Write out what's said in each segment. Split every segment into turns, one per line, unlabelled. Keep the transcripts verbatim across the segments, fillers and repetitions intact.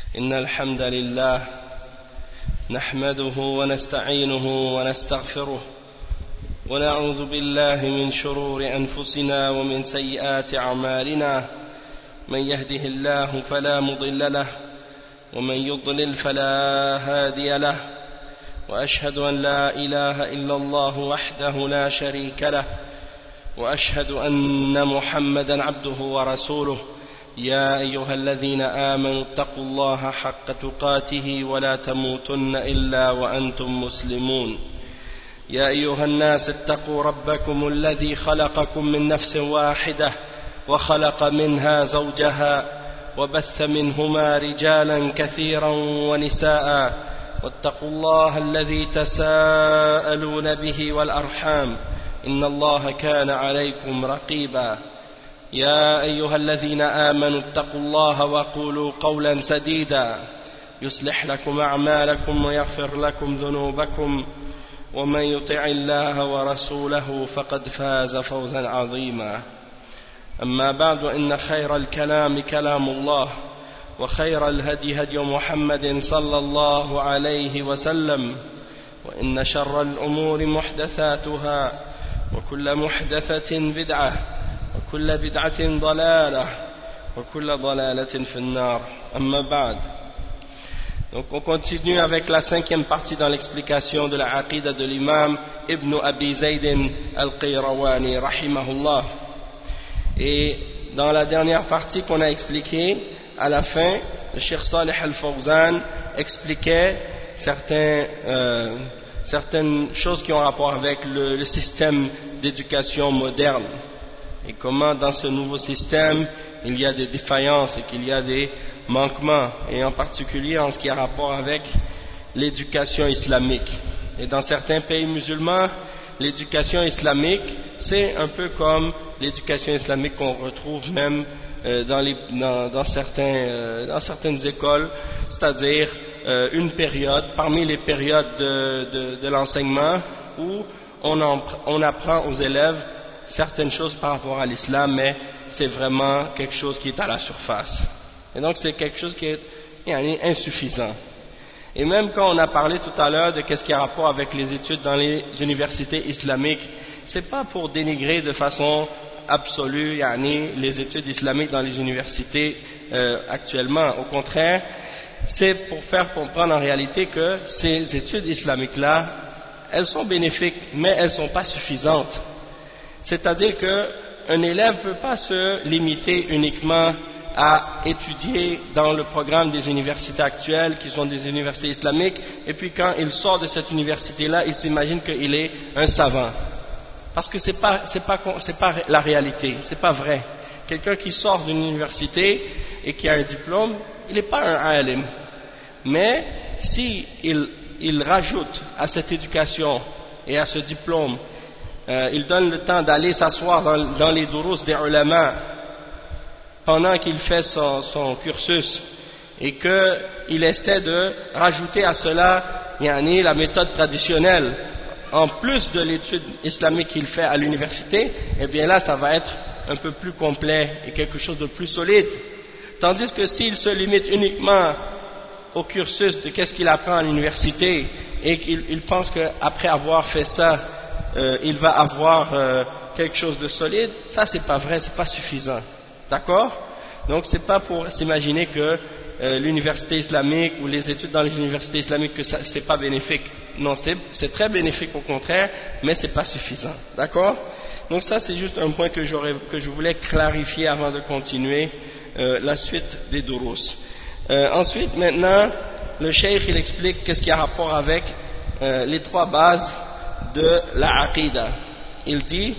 إن الحمد لله نحمده ونستعينه ونستغفره ونعوذ بالله من شرور أنفسنا ومن سيئات أعمالنا من يهده الله فلا مضل له ومن يضلل فلا هادي له وأشهد أن لا إله إلا الله وحده لا شريك له وأشهد أن محمدا عبده ورسوله يا أيها الذين آمنوا اتقوا الله حق تقاته ولا تموتن إلا وأنتم مسلمون يا أيها الناس اتقوا ربكم الذي خلقكم من نفس واحدة وخلق منها زوجها وبث منهما رجالا كثيرا ونساء واتقوا الله الذي تساءلون به والأرحام إن الله كان عليكم رقيبا يا أيها الذين آمنوا اتقوا الله وقولوا قولا سديدا يصلح لكم أعمالكم ويغفر لكم ذنوبكم ومن يطع الله ورسوله فقد فاز فوزا عظيما أما بعد إن خير الكلام كلام الله وخير الهدي هدي محمد صلى الله عليه وسلم وإن شر الأمور محدثاتها وكل محدثة بدعة وكل بدعة ضلالة وكل ضلالة في النار أما بعد. Donc on continue avec la cinquième partie dans l'explication de la aqida de l'imam Ibn Abi Zaydin al-Qayrawani rahimahullah. Et dans la dernière partie qu'on a expliquée, à la fin, le Cheikh Salih al-Fawzan expliquait certains, euh, certaines choses qui ont rapport avec le, le système d'éducation moderne et comment dans ce nouveau système il y a des défaillances et qu'il y a des manquements, et en particulier en ce qui a rapport avec l'éducation islamique. Et dans certains pays musulmans, l'éducation islamique c'est un peu comme l'éducation islamique qu'on retrouve même euh, dans, les, dans, dans, certains, euh, dans certaines écoles, c'est-à-dire euh, une période parmi les périodes de, de, de l'enseignement où on, en, on apprend aux élèves certaines choses par rapport à l'islam, mais c'est vraiment quelque chose qui est à la surface. Et donc c'est quelque chose qui est insuffisant. Et même quand on a parlé tout à l'heure de qu'est-ce qui a rapport avec les études dans les universités islamiques, c'est pas pour dénigrer de façon absolue yani, les études islamiques dans les universités euh, actuellement. Au contraire, c'est pour faire comprendre en réalité que ces études islamiques-là, elles sont bénéfiques, mais elles ne sont pas suffisantes. C'est-à-dire qu'un élève ne peut pas se limiter uniquement à étudier dans le programme des universités actuelles, qui sont des universités islamiques, et puis quand il sort de cette université-là, il s'imagine qu'il est un savant. Parce que ce n'est pas, c'est pas, c'est pas la réalité, ce n'est pas vrai. Quelqu'un qui sort d'une université et qui a un diplôme, il n'est pas un alim. Mais si il, il rajoute à cette éducation et à ce diplôme, euh, il donne le temps d'aller s'asseoir dans, dans les durus des ulama pendant qu'il fait son, son cursus, et qu'il essaie de rajouter à cela yani, la méthode traditionnelle en plus de l'étude islamique qu'il fait à l'université, eh bien là ça va être un peu plus complet et quelque chose de plus solide. Tandis que s'il se limite uniquement au cursus de qu'est-ce qu'il apprend à l'université et qu'il il pense qu'après avoir fait ça euh, il va avoir euh, quelque chose de solide, ça c'est pas vrai, c'est pas suffisant. D'accord? Donc c'est pas pour s'imaginer que euh, l'université islamique ou les études dans les universités islamiques que ça c'est pas bénéfique. Non, c'est très bénéfique au contraire, mais c'est pas suffisant. D'accord? Donc ça c'est juste un point que, que je voulais clarifier avant de continuer euh, la suite des durus. Euh, ensuite, maintenant, le cheikh il explique qu'est-ce qui a rapport avec euh, les trois bases de la aqida. Il dit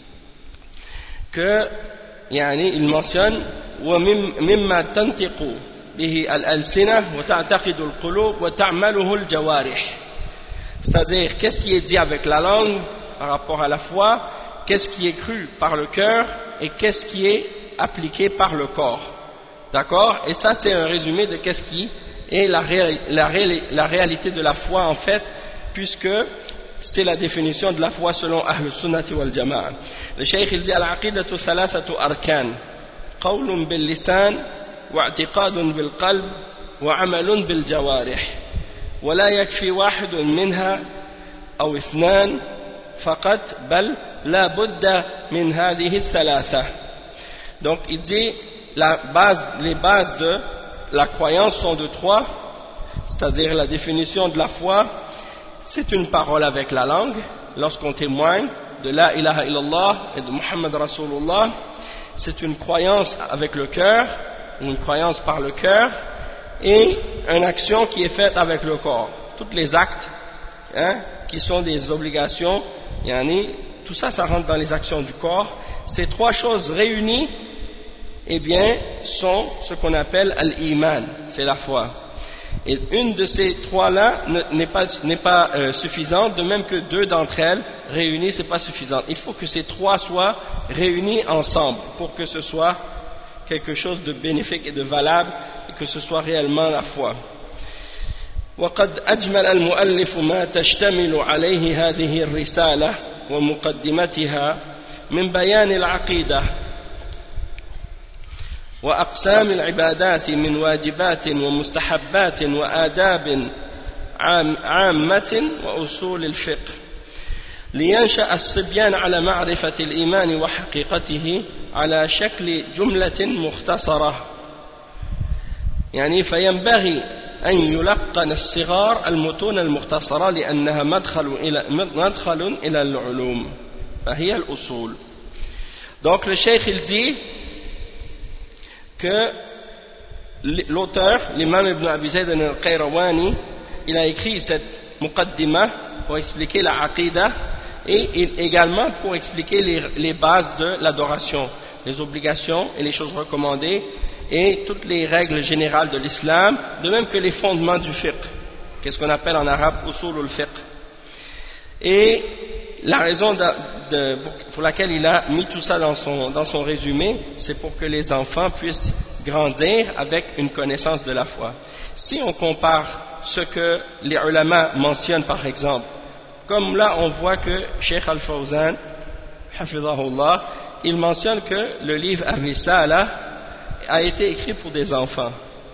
que يعني il mentionne ومما تنطق به الألسنة وتعتقد القلوب وتعمله الجوارح. C'est-à-dire qu'est-ce qui est dit avec la langue par rapport à la foi, qu'est-ce qui est cru par le cœur et qu'est-ce qui est appliqué par le corps. D'accord? Et ça c'est un résumé de qu'est-ce qui est la, réa la, ré la réalité de la foi en fait, puisque c'est la définition de la foi selon Ahl Sunnati wal Jama'a. Le cheikh il dit al-aqidatu thalathatu arkan, qawlun bil lisan wa i'tiqadun bil qalb وعمل بالجوارح ولا يكفي واحد منها أو اثنان فقط بل لا بد من هذه الثلاثة. Donc il dit la base, les bases de la croyance sont de trois, c'est-à-dire la définition de la foi, c'est une parole avec la langue, lorsqu'on témoigne de la ilaha illallah et de Muhammad Rasulullah, c'est une croyance avec le cœur, une croyance par le cœur, et une action qui est faite avec le corps. Tous les actes hein, qui sont des obligations, yani, tout ça, ça rentre dans les actions du corps. Ces trois choses réunies, eh bien, sont ce qu'on appelle al-iman, c'est la foi. Et une de ces trois-là n'est pas, n'est pas euh, suffisante, de même que deux d'entre elles réunies, c'est pas suffisant. Il faut que ces trois soient réunis ensemble pour que ce soit quelque chose de bénéfique et de valable et que ce soit réellement la foi. وقد أجمل المؤلف ما تشتمل عليه هذه الرسالة ومقدمتها من بيان العقيدة وأقسام العبادات من واجبات ومستحبات وآداب عامة وأصول الفقه لينشأ الصبيان على معرفة الإيمان وحقيقته على شكل جملة مختصرة يعني فينبغي أن يلقن الصغار المتون المختصرة لأنها مدخل إلى مدخل إلى العلوم فهي الأصول. Donc le cheikh il dit que l'auteur, l'imam Ibn Abi Zayd al-Qayrawani, il a écrit cette muqaddimah pour expliquer la aqidah et également pour expliquer les, les bases de l'adoration, les obligations et les choses recommandées et toutes les règles générales de l'islam, de même que les fondements du fiqh, qu'est-ce qu'on appelle en arabe usul al-fiqh. Et la raison de, de, pour, pour laquelle il a mis tout ça dans son, dans son résumé, c'est pour que les enfants puissent grandir avec une connaissance de la foi. Si on compare ce que les ulama mentionnent par exemple, comme là on voit que Cheikh Al-Fawzan, hafizahullah, il mentionne que le livre Ar-Risala a été écrit pour des enfants.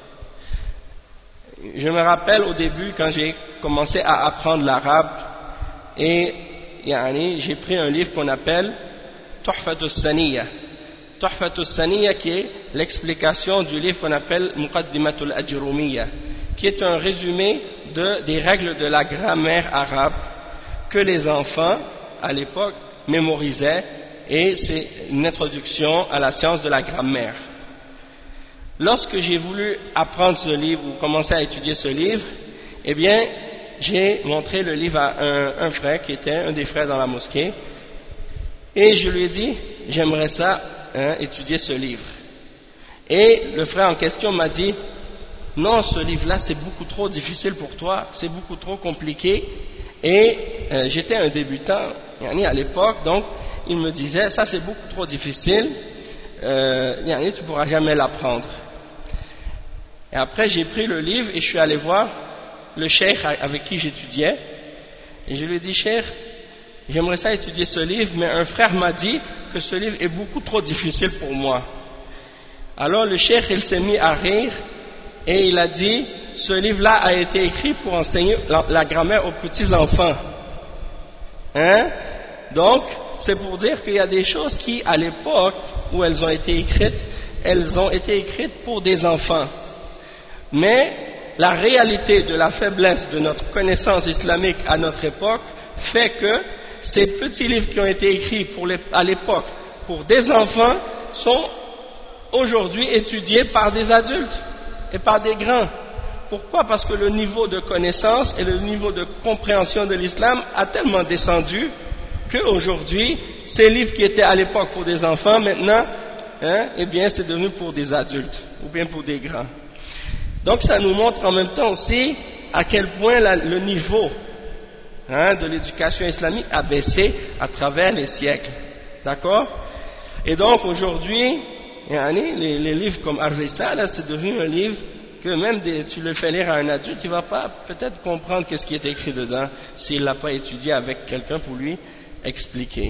Je me rappelle au début quand j'ai commencé à apprendre l'arabe et yani, j'ai pris un livre qu'on appelle Tuhfatus Saniyya. Tuhfatus Saniyya qui est l'explication du livre qu'on appelle Muqaddimatul Ajrumiyya, qui est un résumé de, des règles de la grammaire arabe que les enfants à l'époque mémorisaient, et c'est une introduction à la science de la grammaire. Lorsque j'ai voulu apprendre ce livre ou commencer à étudier ce livre, eh bien j'ai montré le livre à un, un frère qui était un des frères dans la mosquée et je lui ai dit j'aimerais ça hein, étudier ce livre, et le frère en question m'a dit non, ce livre là c'est beaucoup trop difficile pour toi, c'est beaucoup trop compliqué, et euh, j'étais un débutant yani, à l'époque, donc il me disait ça c'est beaucoup trop difficile, euh, yani, tu ne pourras jamais l'apprendre. Et après j'ai pris le livre et je suis allé voir le cheikh avec qui j'étudiais et je lui ai dit cheikh, j'aimerais ça étudier ce livre, mais un frère m'a dit que ce livre est beaucoup trop difficile pour moi. Alors le cheikh il s'est mis à rire et il a dit ce livre là a été écrit pour enseigner la, la grammaire aux petits enfants, hein? Donc c'est pour dire qu'il y a des choses qui à l'époque où elles ont été écrites, elles ont été écrites pour des enfants, mais la réalité de la faiblesse de notre connaissance islamique à notre époque fait que ces petits livres qui ont été écrits pour les, à l'époque pour des enfants sont aujourd'hui étudiés par des adultes et par des grands. Pourquoi? Parce que le niveau de connaissance et le niveau de compréhension de l'islam a tellement descendu qu'aujourd'hui, ces livres qui étaient à l'époque pour des enfants, maintenant, hein, eh bien, c'est devenu pour des adultes ou bien pour des grands. Donc ça nous montre en même temps aussi à quel point la, le niveau hein, de l'éducation islamique a baissé à travers les siècles. D'accord? Et donc aujourd'hui, les, les livres comme Ar-Risala, c'est devenu un livre que même des, tu le fais lire à un adulte, il ne va pas peut-être comprendre qu'est-ce qui est écrit dedans s'il ne l'a pas étudié avec quelqu'un pour lui expliquer.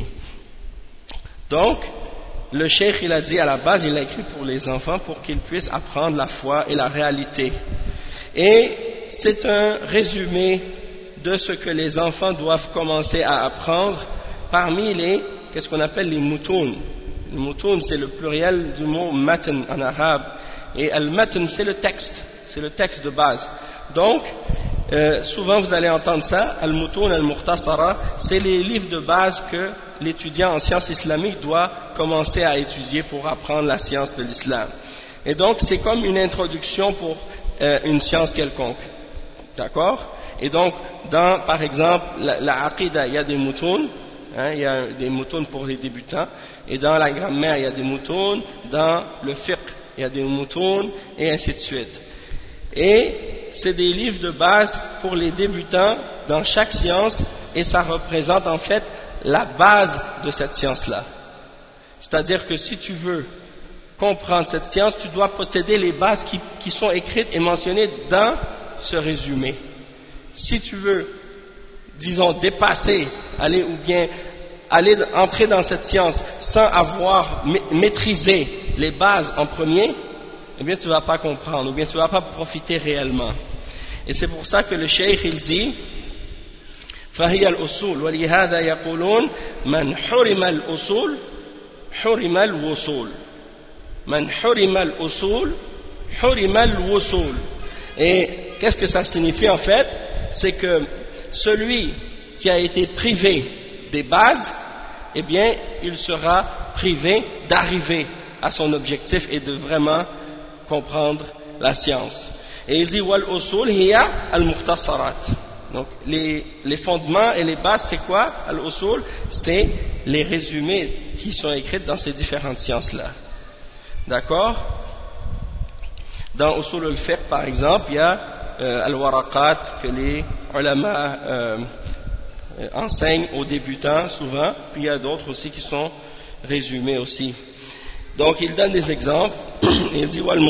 Donc, le cheikh il a dit à la base, il a écrit pour les enfants pour qu'ils puissent apprendre la foi et la réalité. Et c'est un résumé de ce que les enfants doivent commencer à apprendre parmi les, qu'est-ce qu'on appelle les moutoun. Le moutoun, c'est le pluriel du mot matn en arabe, et al-matn, c'est le texte, c'est le texte de base. Donc, euh, souvent vous allez entendre ça, al-moutoun, al-mukhtasara, c'est les livres de base que l'étudiant en sciences islamiques doit commencer à étudier pour apprendre la science de l'islam. Et donc, c'est comme une introduction pour euh, une science quelconque. D'accord? Et donc, dans, par exemple, la, la aqida, il y a des moutons, hein, il y a des moutons pour les débutants, et dans la grammaire, il y a des moutons, dans le fiqh, il y a des moutons, et ainsi de suite. Et c'est des livres de base pour les débutants dans chaque science, et ça représente en fait la base de cette science-là. C'est-à-dire que si tu veux comprendre cette science, tu dois posséder les bases qui, qui sont écrites et mentionnées dans ce résumé. Si tu veux, disons, dépasser, aller ou bien aller entrer dans cette science sans avoir maîtrisé les bases en premier, eh bien tu ne vas pas comprendre, ou bien tu ne vas pas profiter réellement. Et c'est pour ça que le cheikh il dit فهي الأصول ولهذا يقولون من حرم الأصول حرم الوصول من حرم الأصول حرم الوصول. Et qu'est-ce que ça signifie en fait? C'est que celui qui a été privé des bases, eh bien, il sera privé d'arriver à son objectif et de vraiment comprendre la science. Et il dit wal usul hiya al mukhtasarat. Donc les, les fondements et les bases, c'est quoi? Al usul, c'est les résumés qui sont écrits dans ces différentes sciences-là. D'accord? Dans usul al-fiqh, par exemple, il y a euh, al-waraqat que les ulama euh, enseignent aux débutants souvent, puis il y a d'autres aussi qui sont résumés aussi. Donc il donne des exemples. Il dit wal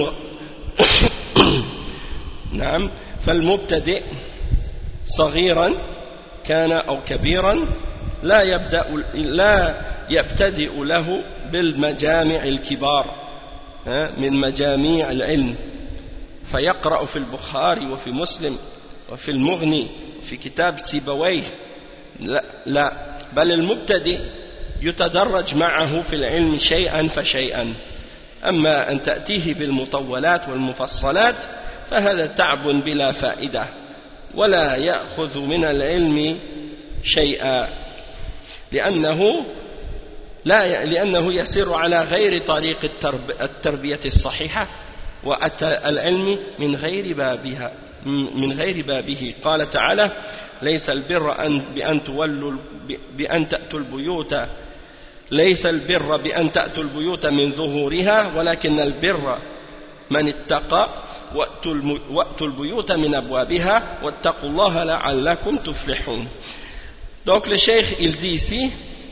نعم فالمبتدئ صغيرا كان أو كبيرا لا يبدأ لا يبتدئ له بالمجامع الكبار من مجاميع العلم فيقرأ في البخاري وفي مسلم وفي المغني في كتاب سيبويه لا, لا بل المبتدئ يتدرج معه في العلم شيئا فشيئا. أما أن تأتيه بالمطولات والمفصلات فهذا تعب بلا فائدة ولا يأخذ من العلم شيئا لأنه لا لأنه يسير على غير طريق الترب التربية الصحيحة وأتى العلم من غير بابها من غير بابه. قال تعالى ليس البر أن بأن تولوا بأن تأتوا البيوت ليس البر بأن تأتوا البيوت من ظهورها ولكن البر من اتقى وأتوا البيوت من أبوابها واتقوا الله لعلكم تفلحون. Donc le cheikh il dit ici,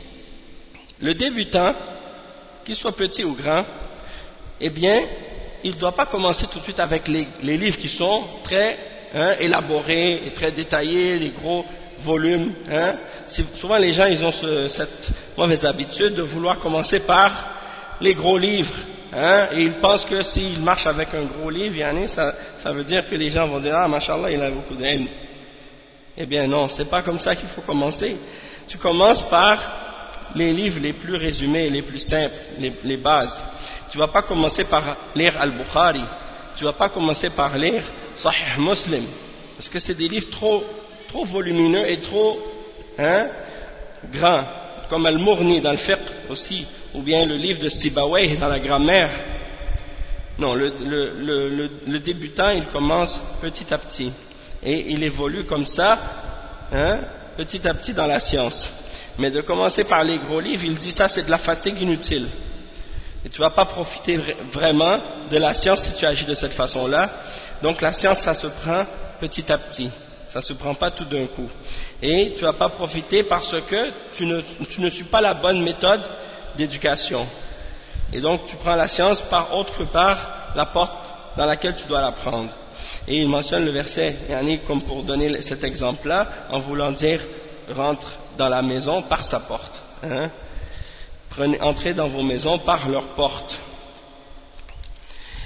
le débutant, qu'il soit petit ou grand, eh bien il ne doit pas commencer tout de suite avec les, les livres qui sont très hein, élaborés et très détaillés, les gros volumes. Hein. Souvent les gens ils ont ce, cette mauvaise habitude de vouloir commencer par les gros livres. Hein, et ils pensent que s'ils marchent avec un gros livre, yani, ça, ça veut dire que les gens vont dire « Ah, mashallah, il a beaucoup d'ilm ». Eh bien non, c'est pas comme ça qu'il faut commencer. Tu commences par les livres les plus résumés, les plus simples, les, les bases. Tu vas pas commencer par lire Al-Bukhari, tu vas pas commencer par lire Sahih Muslim, parce que c'est des livres trop, trop volumineux et trop hein, grands, comme Al-Mughni dans le fiqh aussi, ou bien le livre de Sibawayh dans la grammaire. Non, le, le, le, le, le débutant, il commence petit à petit, et il évolue comme ça, hein, petit à petit dans la science. Mais de commencer par les gros livres, il dit ça c'est de la fatigue inutile. Et tu ne vas pas profiter vraiment de la science si tu agis de cette façon-là. Donc la science, ça se prend petit à petit. Ça ne se prend pas tout d'un coup. Et tu ne vas pas profiter parce que tu ne, tu ne suis pas la bonne méthode d'éducation. Et donc tu prends la science par autre que par la porte dans laquelle tu dois l'apprendre. Et il mentionne le verset, yani, comme pour donner cet exemple-là, en voulant dire rentre dans la maison par sa porte. Hein. Prenez, entrez dans vos maisons par leur porte.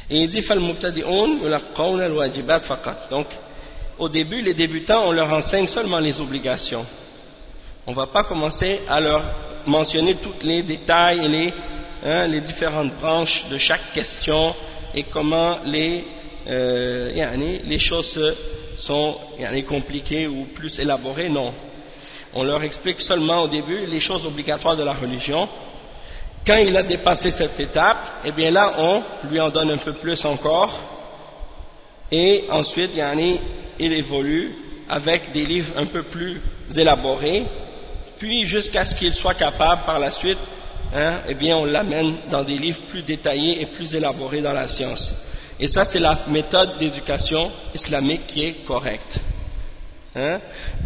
Et il dit فَالْمُبْتَدِئُونَ يُلَقَّوْنَ الْوَاجِبَاتِ فَقَط. Donc, au début, les débutants, on leur enseigne seulement les obligations. On ne va pas commencer à leur mentionner tous les détails et les, hein, les différentes branches de chaque question et comment les, euh, yani, les choses sont yani, compliquées ou plus élaborées. Non. On leur explique seulement au début les choses obligatoires de la religion. Quand il a dépassé cette étape, eh bien là, on lui en donne un peu plus encore. Et ensuite, yani, il évolue avec des livres un peu plus élaborés. Puis, jusqu'à ce qu'il soit capable, par la suite, hein, eh bien, on l'amène dans des livres plus détaillés et plus élaborés dans la science. Et ça, c'est la méthode d'éducation islamique qui est correcte. Hein?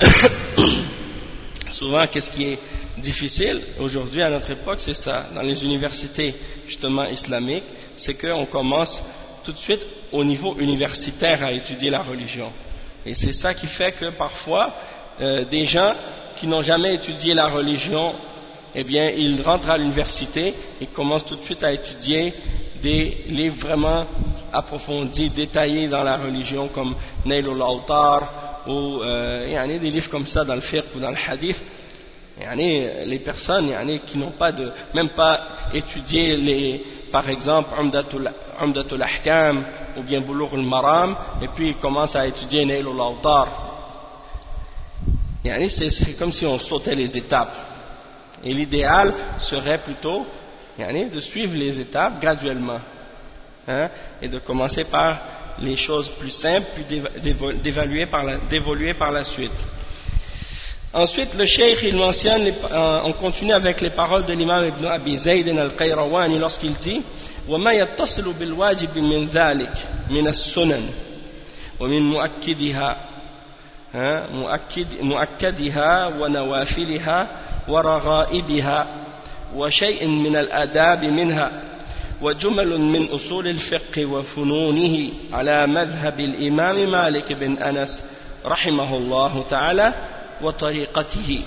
Souvent, qu'est-ce qui est difficile aujourd'hui à notre époque, c'est ça. Dans les universités, justement, islamiques, c'est qu'on commence tout de suite au niveau universitaire à étudier la religion. Et c'est ça qui fait que parfois, euh, des gens qui n'ont jamais étudié la religion, eh bien, ils rentrent à l'université et commencent tout de suite à étudier des livres vraiment approfondis, détaillés dans la religion, comme Nailul Awtar, ou euh, yani, des livres comme ça dans le fiqh ou dans le hadith. Yani, les personnes yani, qui n'ont pas de, même pas étudié les, par exemple, Umdatul, Umdatul Ahkam ou bien Bulugh al-Maram, et puis ils commencent à étudier Nailul Awtar. Yani, c'est comme si on sautait les étapes. Et l'idéal serait plutôt yani, de suivre les étapes graduellement, hein, et de commencer par les choses plus simples, puis d'évaluer par la, d'évoluer par la suite. Ensuite, le cheikh, il mentionne, les, euh, on continue avec les paroles de l'imam Ibn Abi Zayd al-Qayrawani lorsqu'il dit وَمَا يَتَّصِلُ بِالْوَاجِبِ مِنْ ذَلِكَ مِنَ السُّنَنِ وَمِنْ مُؤَكِّدِهَا مؤكد مؤكدها ونوافلها ورغائبها وشيء من الآداب منها وجمل من أصول الفقه وفنونه على مذهب الإمام مالك بن أنس رحمه الله تعالى وطريقته.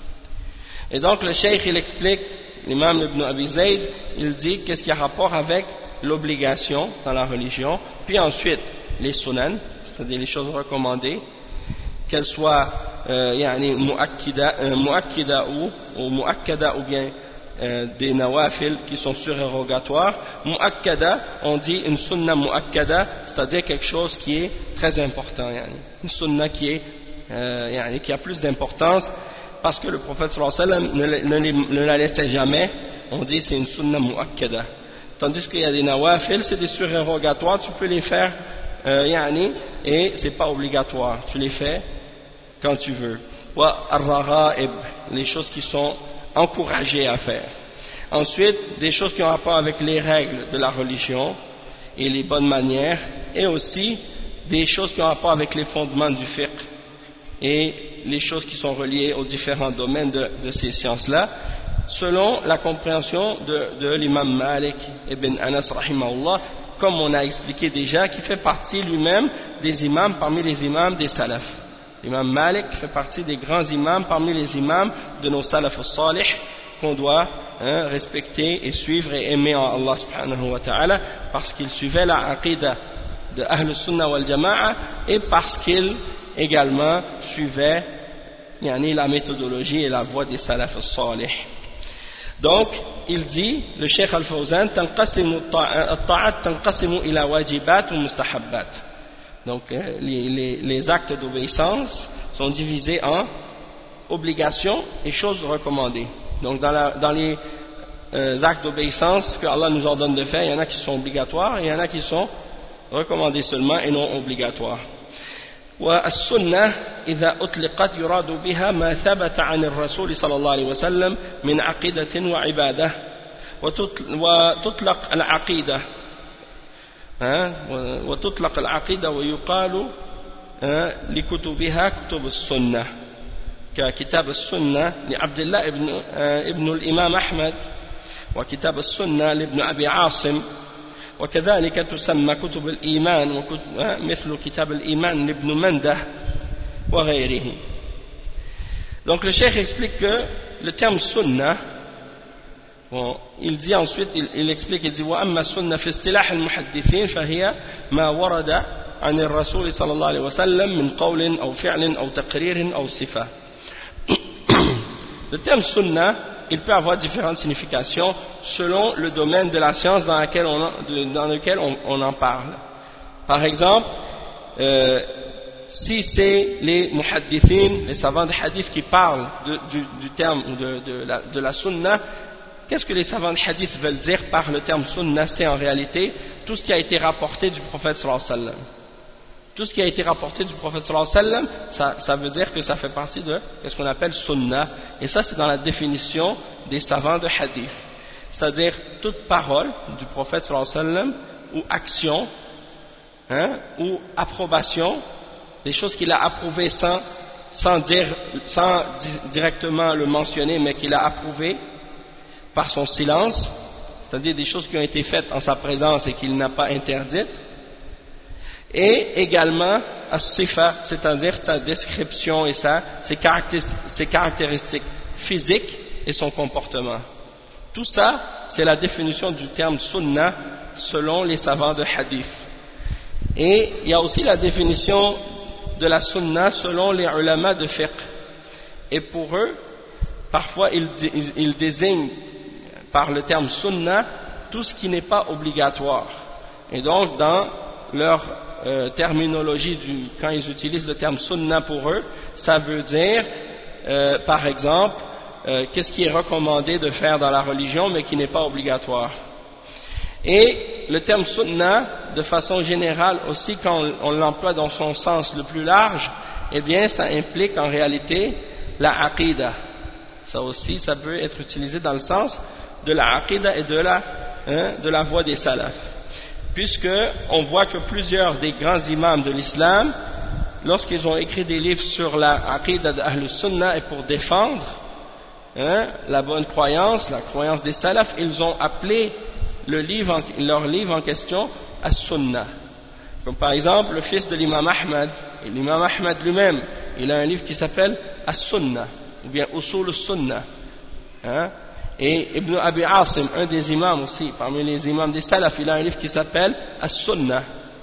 Et donc le cheikh il explique, l'imam Ibn Abi Zayd, il dit qu'est-ce qui a rapport avec l'obligation dans la religion, puis ensuite les sunan, c'est-à-dire les choses recommandées, qu'elles soient euh, yani, muakkida, euh, muakkida ou, ou muakkada ou bien euh, des nawafil qui sont surérogatoires. Muakkada, on dit une sunna muakkada, c'est-à-dire quelque chose qui est très important, yani. Une sunna qui, est, euh, yani, qui a plus d'importance parce que le prophète sallallahu alayhi wa sallam ne, ne, ne la laissait jamais. On dit c'est une sunna muakkada. Tandis qu'il y a des nawafil, c'est des surérogatoires, tu peux les faire euh, yani, et c'est pas obligatoire, tu les fais quand tu veux. Wa ar-raghaib, les choses qui sont encouragées à faire. Ensuite, des choses qui ont rapport avec les règles de la religion et les bonnes manières, et aussi des choses qui ont rapport avec les fondements du fiqh et les choses qui sont reliées aux différents domaines de, de ces sciences-là, selon la compréhension de, de l'imam Malik ibn Anas rahimahullah, comme on a expliqué déjà, qui fait partie lui-même des imams parmi les imams des salafs. L'imam Malik fait partie des grands imams parmi les imams de nos salafs salih qu'on doit hein, respecter et suivre et aimer en Allah subhanahu wa ta'ala parce qu'il suivait la aqidah de Ahl Sunnah wal Jama'a et parce qu'il également suivait yani, la méthodologie et la voie des salafs salih. Donc, il dit, le Cheikh Al-Fawzan, at-ta'at tanqasimu ila wajibat ou mustahabbat. Donc, les, les, les actes d'obéissance sont divisés en obligations et choses recommandées. Donc, dans, la, dans les euh, actes d'obéissance que Allah nous ordonne de faire, il y en a qui sont obligatoires et il y en a qui sont recommandés seulement et non obligatoires. والسنة إذا أطلقت يراد بها ما ثبت عن الرسول صلى الله عليه وسلم من عقيدة وعبادة وتطلق العقيدة وتطلق العقيدة ويقال لكتبها كتب السنة ككتاب السنة لعبد الله ابن, ابن الإمام أحمد وكتاب السنة لابن أبي عاصم وكذلك تسمى كتب الإيمان مثل كتاب الإيمان لابن منده وغيره. Donc le cheikh explique que le terme sunna Bon, il dit ensuite, il, il explique, il dit وأما السنة في اصطلاح المحدثين فهي ما ورد عن الرسول صلى الله عليه وسلم من قول أو فعل أو تقرير أو صفة. Le terme sunna, il peut avoir différentes significations selon le domaine de la science dans, laquelle on, dans lequel on, on en parle. Par exemple, euh, si c'est les muhaddithin, les savants de hadith qui parlent de, du, du terme de, de, la, de la sunna, qu'est-ce que les savants de hadith veulent dire par le terme sunna? C'est en réalité tout ce qui a été rapporté du prophète sallallahu alayhi wa sallam. Tout ce qui a été rapporté du prophète sallallahu alayhi wa sallam, ça, ça veut dire que ça fait partie de ce qu'on appelle sunna. Et ça, c'est dans la définition des savants de hadith. C'est-à-dire toute parole du prophète sallallahu alayhi wa sallam, ou action, hein, ou approbation, des choses qu'il a approuvées sans, sans, dire, sans directement le mentionner, mais qu'il a approuvé par son silence, c'est-à-dire des choses qui ont été faites en sa présence et qu'il n'a pas interdites, et également as-sifa, c'est-à-dire sa description et sa, ses, caractéristiques, ses caractéristiques physiques et son comportement. Tout ça, c'est la définition du terme sunna selon les savants de hadith. Et il y a aussi la définition de la sunna selon les ulama de fiqh. Et pour eux, parfois ils, ils, ils désignent par le terme sunna tout ce qui n'est pas obligatoire. Et donc dans leur euh, terminologie, du, quand ils utilisent le terme sunna pour eux, ça veut dire euh, par exemple euh, qu'est-ce qui est recommandé de faire dans la religion mais qui n'est pas obligatoire. Et le terme sunna, de façon générale aussi, quand on, on l'emploie dans son sens le plus large, eh bien ça implique en réalité la aqidah. Ça aussi, ça peut être utilisé dans le sens de la aqidah et de la, hein, de la voie des salafs. Puisque on voit que plusieurs des grands imams de l'islam, lorsqu'ils ont écrit des livres sur la aqidah d'Ahl Sunnah et pour défendre hein, la bonne croyance, la croyance des salafs, ils ont appelé le livre en, leur livre en question As-Sunnah. Comme par exemple le fils de l'imam Ahmad, et l'imam Ahmad lui-même, il a un livre qui s'appelle As-Sunnah, ou bien Usul As-Sunnah. Hein? Et Ibn Abi Asim, un des imams aussi, parmi les imams des salaf, il a un livre qui s'appelle As-Sunnah.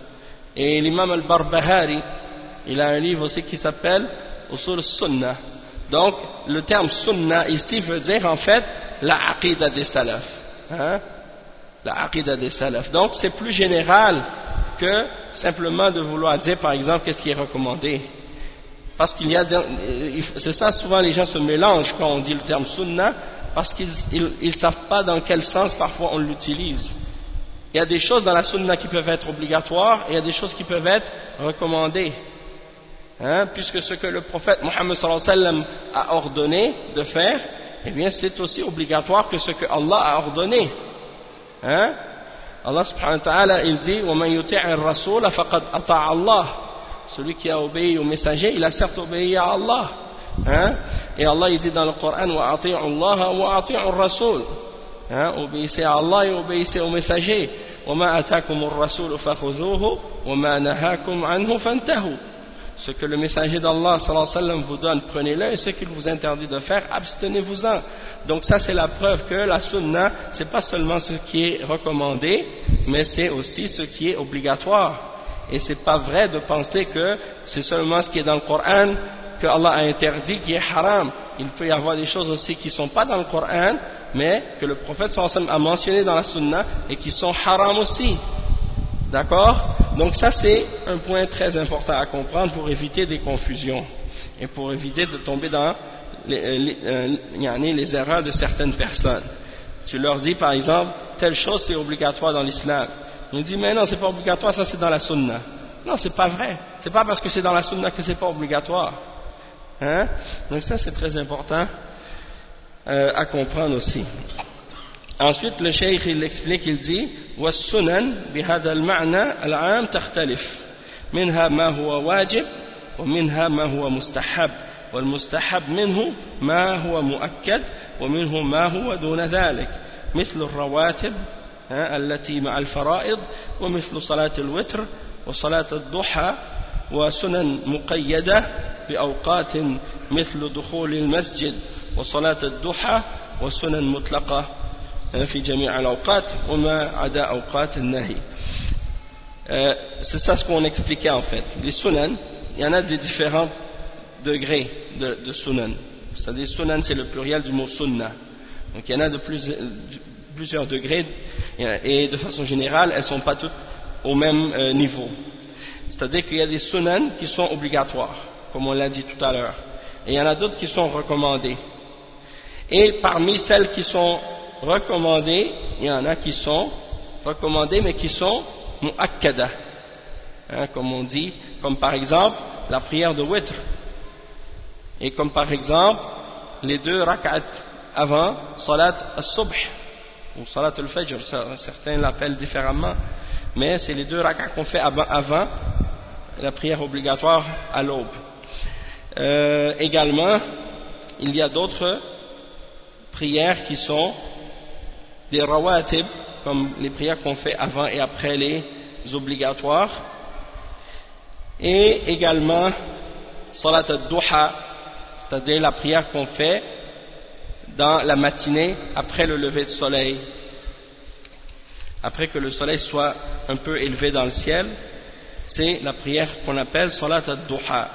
Et l'imam Al-Barbahari, il a un livre aussi qui s'appelle Usul As-Sunnah. Donc le terme Sunnah ici veut dire en fait la aqidah des salaf. Hein? La aqidah des salaf. Donc c'est plus général que simplement de vouloir dire par exemple qu'est-ce qui est recommandé. Parce qu'il y a, c'est ça souvent les gens se mélangent quand on dit le terme sunna, parce qu'ils ne savent pas dans quel sens parfois on l'utilise. Il y a des choses dans la sunna qui peuvent être obligatoires et il y a des choses qui peuvent être recommandées. Hein, puisque ce que le prophète Mohammed sallallahu alayhi wa sallam a ordonné de faire, eh bien c'est aussi obligatoire que ce que Allah a ordonné. Hein? Allah subhanahu wa ta'ala il dit وَمَنْ يُطِعِ الرَّسُولَ فَقَدْ أَطَاعَ اللَّهِ. Celui qui a obéi au messager, il a certes obéi à Allah. Hein? Et Allah il dit dans le Coran وَأَطِيعُوا اللَّهَ وَأَطِيعُوا الرَّسُولَ. Hein? Obéissez à Allah et obéissez au messager. وَمَا أَتَاكُمُ الرَّسُولُ فَخُذُوهُ وَمَا نَهَاكُمْ عَنْهُ فَانْتَهُوا. Ce que le messager d'Allah sallallahu alayhi wa sallam vous donne, prenez-le, et ce qu'il vous interdit de faire, abstenez-vous-en. Donc ça c'est la preuve que la sunna, c'est pas seulement ce qui est recommandé, mais c'est aussi ce qui est obligatoire. Et c'est pas vrai de penser que c'est seulement ce qui est dans le Coran que Allah a interdit qui est haram. Il peut y avoir des choses aussi qui sont pas dans le Coran, mais que le prophète sallallahu alayhi wa sallam a mentionné dans la sunna et qui sont haram aussi. D'accord? Donc ça c'est un point très important à comprendre pour éviter des confusions et pour éviter de tomber dans les, les, les, les erreurs de certaines personnes. Tu leur dis par exemple, telle chose c'est obligatoire dans l'islam. Ils disent mais non c'est pas obligatoire, ça c'est dans la sunna. Non c'est pas vrai, c'est pas parce que c'est dans la sunna que c'est pas obligatoire. Hein? Donc ça c'est très important euh, à comprendre aussi. Ensuite le cheikh il explique, il dit والسنن بهذا المعنى العام تختلف منها ما هو واجب ومنها ما هو مستحب والمستحب منه ما هو مؤكد ومنه ما هو دون ذلك مثل الرواتب التي مع الفرائض ومثل صلاة الوتر وصلاة الضحى وسنن مقيدة بأوقات مثل دخول المسجد وصلاة الضحى وسنن مطلقة في جميع الأوقات وما عدا أوقات النهي. C'est ça ce qu'on expliquait en fait. Les sunan, il y en a des différents degrés de, de sunan. C'est-à-dire sunan c'est le pluriel du mot sunna. Donc il y en a de, plus, de plusieurs degrés et de façon générale elles ne sont pas toutes au même euh, niveau. C'est-à-dire qu'il y a des sunan qui sont obligatoires, comme on l'a dit tout à l'heure. Et il y en a d'autres qui sont recommandées. Et parmi celles qui sont recommandées, il y en a qui sont recommandées mais qui sont mu'akkada, hein, comme on dit, comme par exemple la prière de witr, et comme par exemple les deux rak'at avant salat al-subh ou salat al-fajr, certains l'appellent différemment, mais c'est les deux rak'at qu'on fait avant, avant la prière obligatoire à l'aube. Euh, également, il y a d'autres prières qui sont des rawatib, comme les prières qu'on fait avant et après les obligatoires, et également salat al-duha, c'est-à-dire la prière qu'on fait dans la matinée après le lever du soleil, après que le soleil soit un peu élevé dans le ciel, c'est la prière qu'on appelle salat al-duha.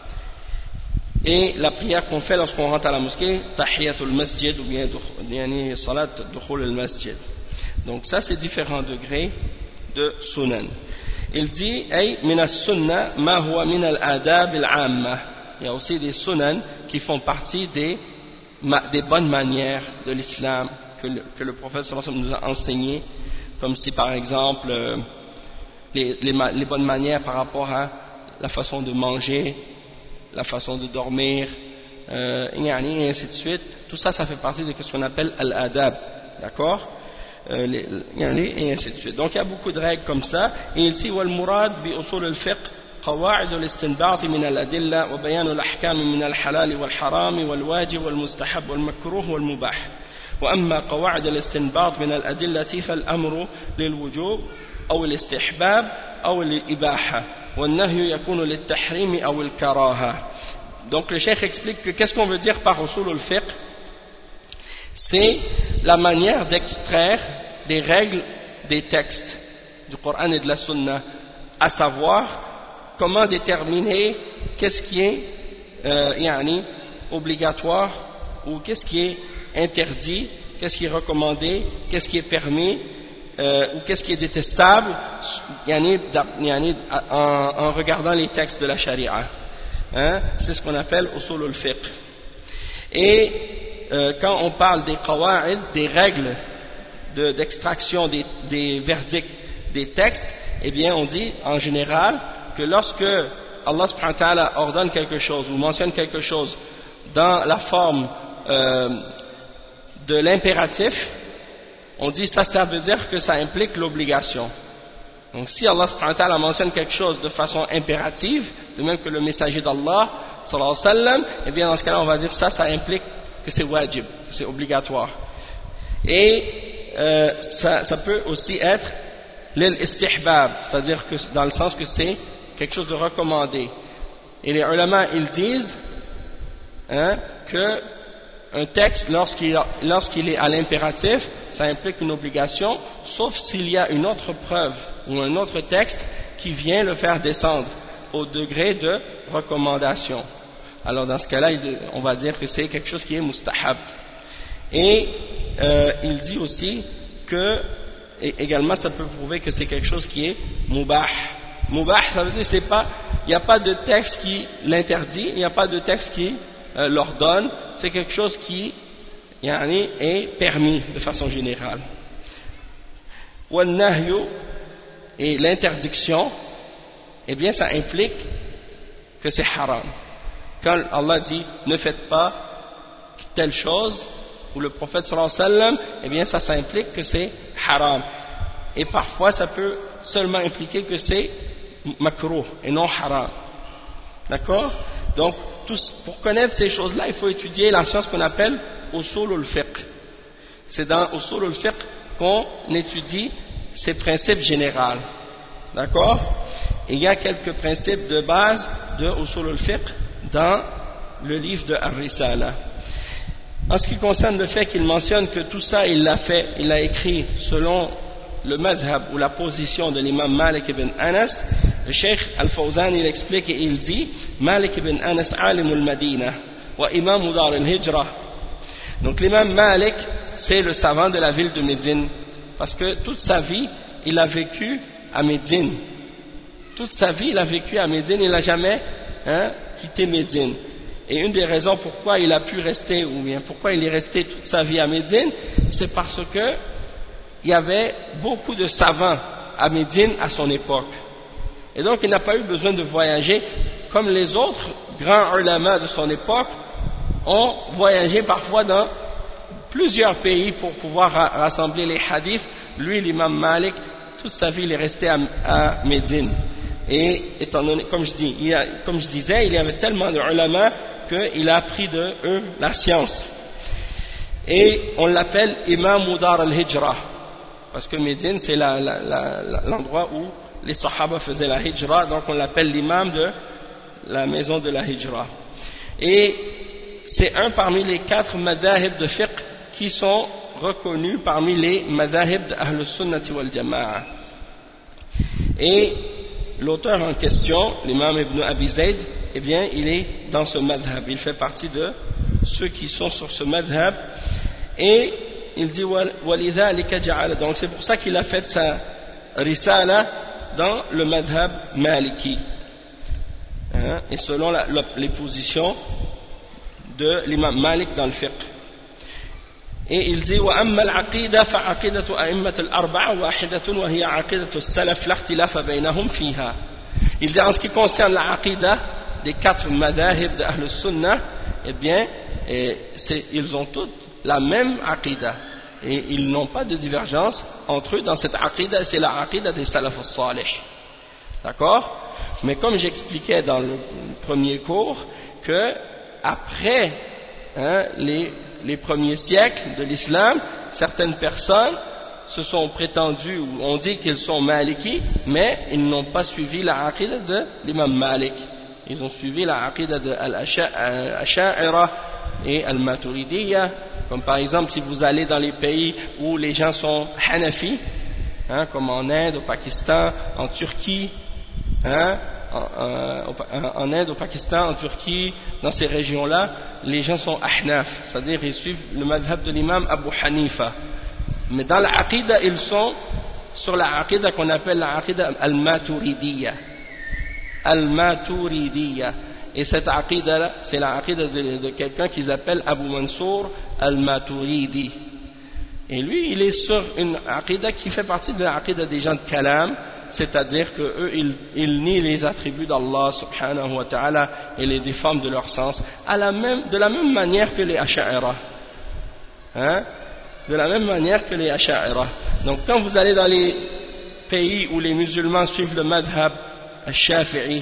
Et la prière qu'on fait lorsqu'on rentre à la mosquée, tahiyatul masjid ou bien yani salat dukhul al-masjid. Donc ça c'est différents degrés de sunan. Il dit ay min as-sunna ma huwa min al-adab al-amma. Il y a aussi des sunan qui font partie des, des bonnes manières de l'islam que le, que le prophète sallallahu alayhi wa sallam nous a enseigné, comme si par exemple euh, les, les, les bonnes manières par rapport à la façon de manger, la façon de dormir, euh, et ainsi de suite. Tout ça, ça fait partie de ce qu'on appelle al-adab, d'accord, euh, les, et ainsi de suite. Donc il y a beaucoup de règles comme ça. Et il dit wal murad bi usul al-fiqh قواعد الاستنباط من الأدلة وبيان الأحكام من الحلال والحرام والواجب والمستحب والمكروه والمباح. وأما قواعد الاستنباط من الأدلة فالأمر للوجوب أو الاستحباب أو الإباحة والنهي يكون للتحريم أو الكراهة. Donc le cheikh explique que qu'est-ce qu'on veut dire par usul al-fiqh? C'est la manière d'extraire des règles des textes du Coran et de la Sunna, à savoir comment déterminer qu'est-ce qui est euh, yani, obligatoire ou qu'est-ce qui est interdit, qu'est-ce qui est recommandé, qu'est-ce qui est permis euh, ou qu'est-ce qui est détestable yani, yani, en, en regardant les textes de la charia. Hein? C'est ce qu'on appelle usul al-fiqh. Et euh, quand on parle des qawa'id, des règles de, d'extraction des, des verdicts des textes, eh bien on dit en général que lorsque Allah subhanahu wa ta'ala ordonne quelque chose ou mentionne quelque chose dans la forme euh, de l'impératif, on dit ça, ça veut dire que ça implique l'obligation. Donc si Allah subhanahu wa ta'ala mentionne quelque chose de façon impérative, de même que le messager d'Allah sallallahu alayhi wa sallam, eh bien dans ce cas-là on va dire ça, ça implique que c'est wajib, que c'est obligatoire. Et euh, ça, ça peut aussi être l'istihbab, c'est-à-dire que dans le sens que c'est quelque chose de recommandé. Et les ulama, ils disent hein, que un texte, lorsqu'il, lorsqu'il est à l'impératif, ça implique une obligation, sauf s'il y a une autre preuve ou un autre texte qui vient le faire descendre au degré de recommandation. Alors dans ce cas-là, on va dire que c'est quelque chose qui est mustahab. Et euh, il dit aussi que, et également ça peut prouver que c'est quelque chose qui est mubah. Mubah, ça veut dire c'est pas, il n'y a pas de texte qui l'interdit, il n'y a pas de texte qui euh, l'ordonne, c'est quelque chose qui yani, est permis de façon générale. Wal nahyu, et l'interdiction, eh bien ça implique que c'est haram. Quand Allah dit ne faites pas telle chose, ou le prophète sallallahu alayhi wa sallam, eh bien ça, ça implique que c'est haram. Et parfois ça peut seulement impliquer que c'est makruh et non haram. D'accord? Donc tous, pour connaître ces choses-là, il faut étudier la science qu'on appelle usul al-fiqh. C'est dans usul al-fiqh qu'on étudie ces principes généraux. D'accord? Il y a quelques principes de base de usul al-fiqh dans le livre de Ar-Risala. En ce qui concerne le fait qu'il mentionne que tout ça, il l'a fait, il l'a écrit selon le madhab ou la position de l'imam Malik ibn Anas, le Cheikh Al-Fawzan, il explique et il dit Malik ibn Anas alimul Madina wa imam dar al-Hijra. Donc l'imam Malik, c'est le savant de la ville de Médine, parce que toute sa vie, il a vécu à Médine. Toute sa vie, il a vécu à Médine, il n'a jamais hein, quitté Médine. Et une des raisons pourquoi il a pu rester, ou bien pourquoi il est resté toute sa vie à Médine, c'est parce que il y avait beaucoup de savants à Médine à son époque. Et donc il n'a pas eu besoin de voyager comme les autres grands ulama de son époque ont voyagé parfois dans plusieurs pays pour pouvoir rassembler les hadiths. Lui, l'imam Malik, toute sa vie, il est resté à, à Médine. Et étant donné, comme je, dis, il a, comme je disais, il y avait tellement de ulama qu'il a appris de eux la science. Et on l'appelle Imam Dar al-Hijra, parce que Médine, c'est la, la, la, l'endroit où les Sahaba faisaient la Hijra, donc on l'appelle l'imam de la maison de la Hijra. Et c'est un parmi les quatre madhahib de fiqh qui sont reconnus parmi les madhahib d'Ahl al-Sunnati wal Jama'a. Et l'auteur en question, l'imam Ibn Abi Zayd, eh bien, il est dans ce madhab, il fait partie de ceux qui sont sur ce madhab, et il dit وَلِذَلِكَ جَعَلَ, donc c'est pour ça qu'il a fait sa risala dans le madhab maliki, hein, et selon la, la, les positions de l'imam Malik dans le fiqh. Et il dit وَأَمَّا الْعَقِيدَةَ فَعَقِيدَةُ أَئِمَّةِ الْأَرْبَعَةِ وَاحِدَةٌ وَهِيَ عَقِيدَةُ السَّلَفِ لَا اخْتِلَافَ بَيْنَهُمْ فِيهَا. Il dit en ce qui concerne la aqidah des quatre madhahib de Ahl Sunnah, eh bien, et ils ont toutes la même aqidah et ils n'ont pas de divergence entre eux dans cette aqidah. C'est la aqidah des salaf al-salih, d'accord? Mais comme j'expliquais dans le premier cours, que après hein, les, les premiers siècles de l'islam, certaines personnes se sont prétendus ou ont dit qu'ils sont malikis, mais ils n'ont pas suivi la aqidah de l'imam Malik. Ils ont suivi la aqidah de al-Asha'ira et al-Maturidiyya. Comme par exemple, si vous allez dans les pays où les gens sont Hanafi, hein, comme en Inde, au Pakistan, en Turquie, hein, en, en, en Inde, au Pakistan, en Turquie, dans ces régions-là, les gens sont Ahnaf, c'est-à-dire ils suivent le madhab de l'imam Abu Hanifa. Mais dans la aqidah, ils sont sur la aqidah qu'on appelle la aqidah al-Maturidiyya. Al-Maturidiyya. Et cette aqidah-là, c'est la aqidah de, de quelqu'un qu'ils appellent Abu Mansour al-Maturidi. Et lui, il est sur une aqidah qui fait partie de la aqidah des gens de Kalam, c'est-à-dire qu'eux, ils, ils nient les attributs d'Allah subhanahu wa ta'ala et les déforment de leur sens, à la même, de la même manière que les Asha'ira. Hein? De la même manière que les Asha'ira. Donc quand vous allez dans les pays où les musulmans suivent le madhab al-Shafi'i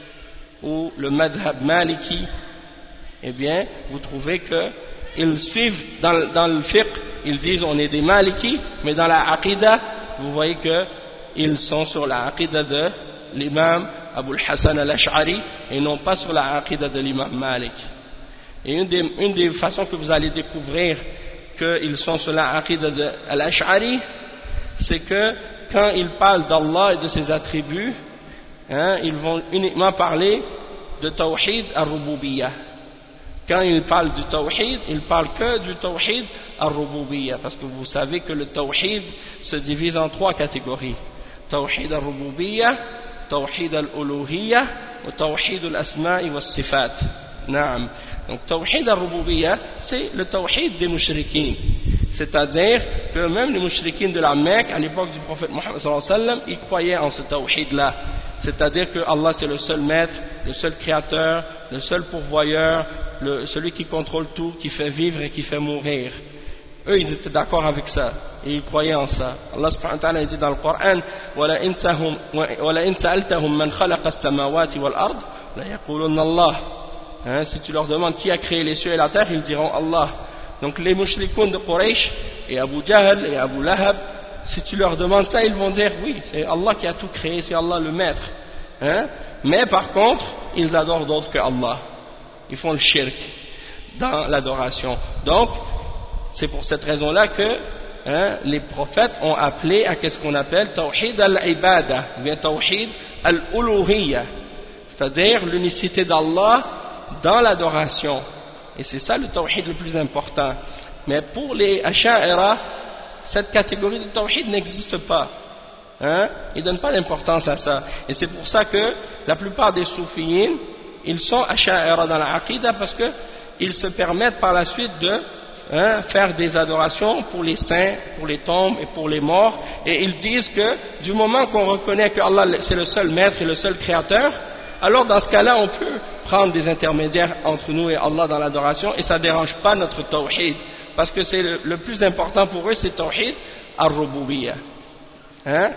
ou le madhab maliki, eh bien vous trouvez qu'ils suivent dans, dans le fiqh, ils disent on est des malikis, mais dans la aqidah vous voyez qu'ils sont sur la aqidah de l'imam Abu al-Hasan al-Ash'ari et non pas sur la aqidah de l'imam Malik. Et une des, une des façons que vous allez découvrir qu'ils sont sur la aqidah de al-Ash'ari, c'est que quand ils parlent d'Allah et de ses attributs, hein, ils vont uniquement parler de Tawhid al-Rububiyyah. Quand ils parlent du Tawhid, ils parlent que du Tawhid al-Rububiyyah, parce que vous savez que le Tawhid se divise en trois catégories: Tawhid al-Rububiyyah, Tawhid al-Uluhiyyah et Tawhid al-Asma'i wa Sifat. Naam. Donc Tawhid al-Rububiyyah, c'est le Tawhid des mouchriquins, c'est-à-dire que même les mouchriquins de la Mecque à l'époque du prophète Mohammed sallallahu alayhi wa sallam, ils croyaient en ce Tawhid là, c'est-à-dire que Allah c'est le seul maître, le seul créateur, le seul pourvoyeur, le, celui qui contrôle tout, qui fait vivre et qui fait mourir. Eux ils étaient d'accord avec ça et ils croyaient en ça. Allah subhanahu wa ta'ala dit dans le Coran وَلَئِنْ سَأَلْتَهُمْ مَنْ خَلَقَ السَّمَاوَاتِ وَالْأَرْضِ لَيَقُولُنَّ اللَّهُ. Hein, si tu leur demandes qui a créé les cieux et la terre, ils diront Allah. Donc les mushrikoun de Quraysh et Abu Jahl et Abu Lahab, si tu leur demandes ça, ils vont dire oui, c'est Allah qui a tout créé, c'est Allah le maître. Hein? Mais par contre, ils adorent d'autres que Allah. Ils font le shirk. dans l'adoration. Donc, c'est pour cette raison-là que hein, les prophètes ont appelé à ce qu'on appelle Tawhid al-Ibada, ou bien Tawhid al-Uluhiyya, c'est-à-dire l'unicité d'Allah dans l'adoration. Et c'est ça le Tawhid le plus important. Mais pour les Asha'ira, cette catégorie de Tawhid n'existe pas. Hein? Ils ne donnent pas d'importance à ça. Et c'est pour ça que la plupart des Soufiyyin, ils sont Asha'ira dans la Aqidah parce qu'ils se permettent par la suite de hein, faire des adorations pour les saints, pour les tombes et pour les morts. Et ils disent que du moment qu'on reconnaît que Allah c'est le seul maître et le seul créateur, alors dans ce cas-là on peut prendre des intermédiaires entre nous et Allah dans l'adoration et ça ne dérange pas notre Tawhid. Parce que c'est le, le plus important pour eux, c'est Tawhid al-Rububiyyah. Hein?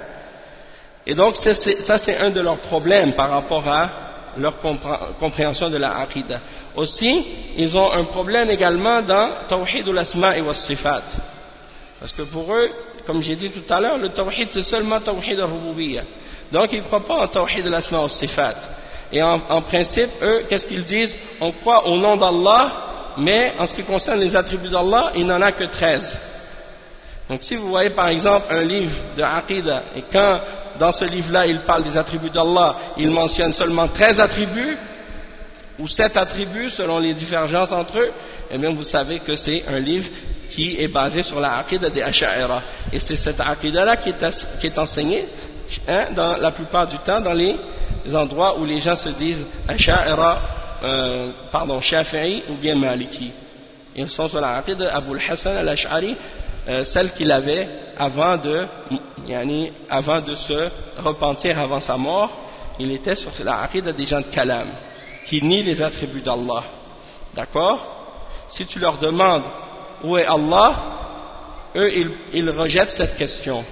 Et donc c'est, c'est, ça c'est un de leurs problèmes par rapport à leur compréhension de la Aqidah. Aussi, ils ont un problème également dans Tawhid al-Asma' wa Sifat. Parce que pour eux, comme j'ai dit tout à l'heure, le Tawhid c'est seulement Tawhid al-Rububiyyah. Donc ils ne croient pas en Tawhid al-Asma' wa Sifat. Et en, en principe, eux, qu'est-ce qu'ils disent? On croit au nom d'Allah, mais en ce qui concerne les attributs d'Allah, il n'en a que treize. Donc si vous voyez par exemple un livre de Aqidah, et quand dans ce livre-là il parle des attributs d'Allah, il mentionne seulement treize attributs, ou sept attributs selon les divergences entre eux, eh bien vous savez que c'est un livre qui est basé sur la Aqidah des Asha'ira. Et c'est cette Aqidah-là qui est, qui est enseignée hein, dans la plupart du temps dans les endroits où les gens se disent Asha'ira, euh, pardon, Shafi'i ou bien Maliki. Ils sont sur la Aqidah d'Abu al-Hassan al-Ash'ari, Euh, celle qu'il avait avant de, yani, avant de se repentir avant sa mort. Il était sur la aqidah des gens de Kalam qui nient les attributs d'Allah. D'accord? Si tu leur demandes où est Allah, eux ils, ils rejettent cette question.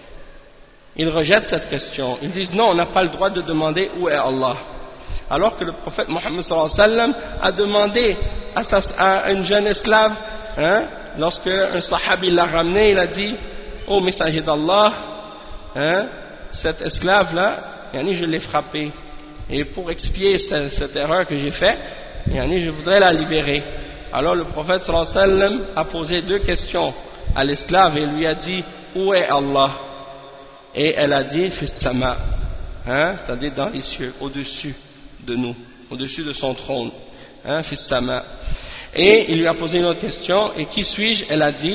Ils rejettent cette question. Ils disent non, on n'a pas le droit de demander où est Allah. Alors que le prophète Mohammed sallallahu alayhi wa sallam a demandé à, sa, à une jeune esclave, hein, lorsque un sahabi l'a ramené, il a dit ô messager d'Allah, hein, cette esclave là, yani, je l'ai frappée et pour expier cette, cette erreur que j'ai faite, yani, je voudrais la libérer. Alors le prophète sallallahu alayhi wa sallam a posé deux questions à l'esclave et lui a dit où est Allah? Et elle a dit fis sama, hein, c'est-à-dire dans les cieux, au-dessus de nous, au-dessus de son trône, hein, fis sama. Et il lui a posé une autre question, et qui suis-je? Elle a dit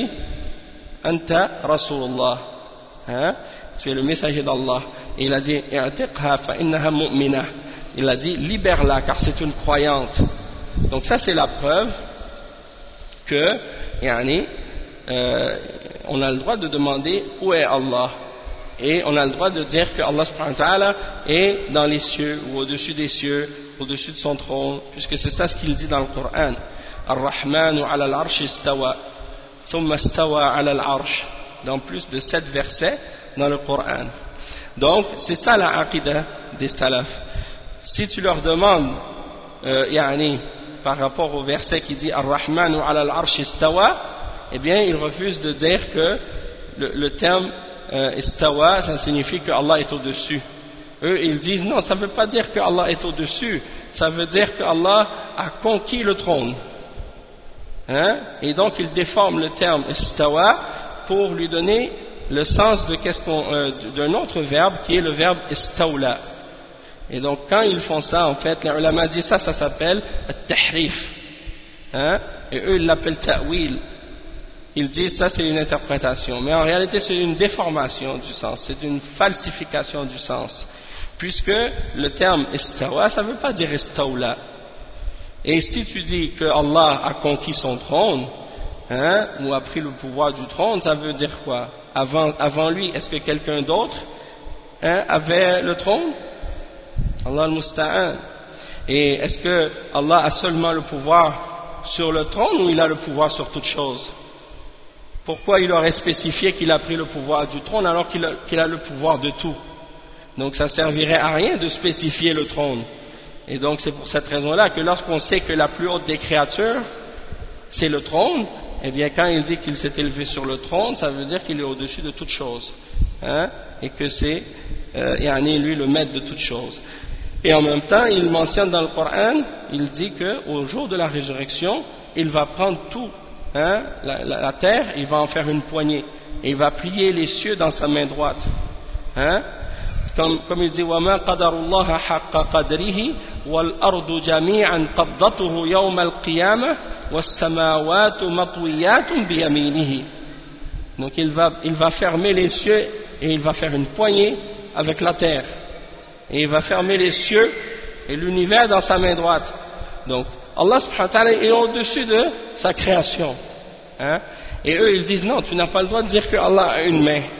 Anta Rasulullah, hein? Tu es le messager d'Allah. Et il a dit I'tiqha fa innaha mu'mina. Il a dit libère-la car c'est une croyante. Donc ça c'est la preuve que yani, euh, on a le droit de demander où est Allah, et on a le droit de dire que Allah subhanahu wa ta'ala est dans les cieux ou au-dessus des cieux, au-dessus de son trône, puisque c'est ça ce qu'il dit dans le Coran. Ar-Rahmanu ala al-arsh istawa, thumma istawa ala al-arsh, dans plus de sept versets dans le Coran. Donc, c'est ça la aqidah des salafs. Si tu leur demandes, euh, yani, par rapport au verset qui dit Ar-Rahmanu ala al-arsh istawa, eh bien, ils refusent de dire que le, le terme euh, istawa, ça signifie que Allah est au-dessus. Eux, ils disent non, ça ne veut pas dire que Allah est au-dessus, ça veut dire que Allah a conquis le trône. Hein? Et donc ils déforment le terme istawa pour lui donner le sens de qu'est-ce qu'on, euh, d'un autre verbe qui est le verbe istawla. Et donc quand ils font ça, en fait, les ulama disent ça, ça s'appelle at-tahrif. Hein? Et eux ils l'appellent ta'wil. Ils disent ça c'est une interprétation, mais en réalité c'est une déformation du sens, c'est une falsification du sens, puisque le terme istawa ça ne veut pas dire istawla. Et si tu dis que Allah a conquis son trône, hein, ou a pris le pouvoir du trône, ça veut dire quoi? Avant, avant lui, est-ce que quelqu'un d'autre hein, avait le trône? Allah al-Musta'an. Et est-ce que Allah a seulement le pouvoir sur le trône ou il a le pouvoir sur toute chose? Pourquoi il aurait spécifié qu'il a pris le pouvoir du trône alors qu'il a, qu'il a le pouvoir de tout? Donc ça ne servirait à rien de spécifier le trône. Et donc c'est pour cette raison-là que lorsqu'on sait que la plus haute des créatures, c'est le trône, eh bien quand il dit qu'il s'est élevé sur le trône, ça veut dire qu'il est au-dessus de toutes choses. Hein? Et que c'est, euh, yani lui, le maître de toutes choses. Et en même temps, il mentionne dans le Coran, il dit qu'au jour de la résurrection, il va prendre tout, hein, la, la, la terre, il va en faire une poignée, et il va plier les cieux dans sa main droite. Hein? Comme, comme il dit, وَمَا قَدَرُ اللَّهَ حَقَّ قَدْرِهِ وَالْأَرْضُ جَمِيعًا قَبْضَتُهُ يَوْمَ الْقِيَامَةِ وَالسَّمَاوَاتُ مَطْوِيَّاتٌ بِيَمِينِهِ. Donc il va, il va fermer les cieux et il va faire une poignée avec la terre. Et il va fermer les cieux et l'univers dans sa main droite. Donc Allah subhanahu wa ta'ala est au-dessus de sa création. Hein? Et eux ils disent non, tu n'as pas le droit de dire que Allah a une main.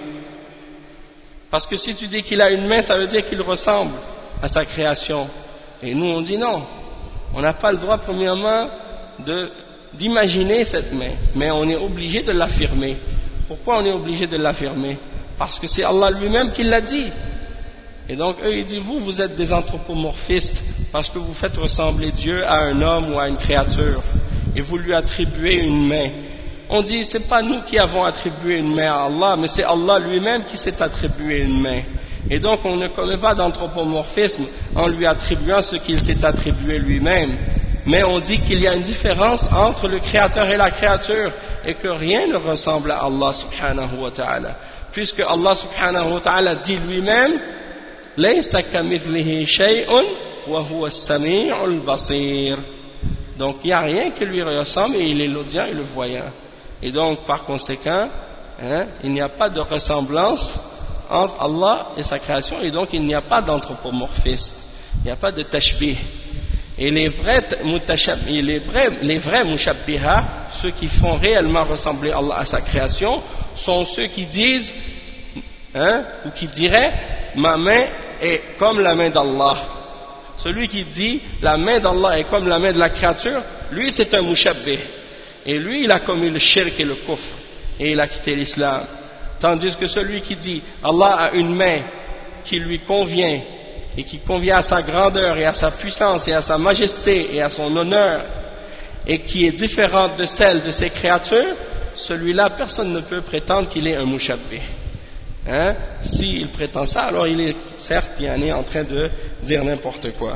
Parce que si tu dis qu'il a une main, ça veut dire qu'il ressemble à sa création. Et nous on dit non, on n'a pas le droit premièrement de, d'imaginer cette main, mais on est obligé de l'affirmer. Pourquoi on est obligé de l'affirmer? Parce que c'est Allah lui-même qui l'a dit. Et donc eux ils disent vous, vous êtes des anthropomorphistes parce que vous faites ressembler Dieu à un homme ou à une créature et vous lui attribuez une main. On dit c'est pas nous qui avons attribué une main à Allah, mais c'est Allah lui-même qui s'est attribué une main. Et donc on ne commet pas d'anthropomorphisme en lui attribuant ce qu'il s'est attribué lui-même. Mais on dit qu'il y a une différence entre le créateur et la créature et que rien ne ressemble à Allah subhanahu wa ta'ala. Puisque Allah subhanahu wa ta'ala dit lui-même Laysa kamithlihi shay'un wa huwa as-sami'ul basir. Donc il n'y a rien qui lui ressemble et il est l'audient et le voyant. Et donc par conséquent, hein, il n'y a pas de ressemblance entre Allah et sa création et donc il n'y a pas d'anthropomorphisme, il n'y a pas de tashbih. Et les vrais mutashabbi, les vrais, les vrais mushabbiha, ceux qui font réellement ressembler Allah à sa création, sont ceux qui disent, hein, ou qui diraient, ma main est comme la main d'Allah. Celui qui dit, la main d'Allah est comme la main de la créature, lui c'est un mushabbih. Et lui il a commis le shirk et le kufr, et il a quitté l'islam. Tandis que celui qui dit, Allah a une main qui lui convient, et qui convient à sa grandeur et à sa puissance et à sa majesté et à son honneur et qui est différente de celle de ses créatures, celui-là personne ne peut prétendre qu'il est un mushabbih. Hein? S'il prétend ça, alors il est certes il est en train de dire n'importe quoi.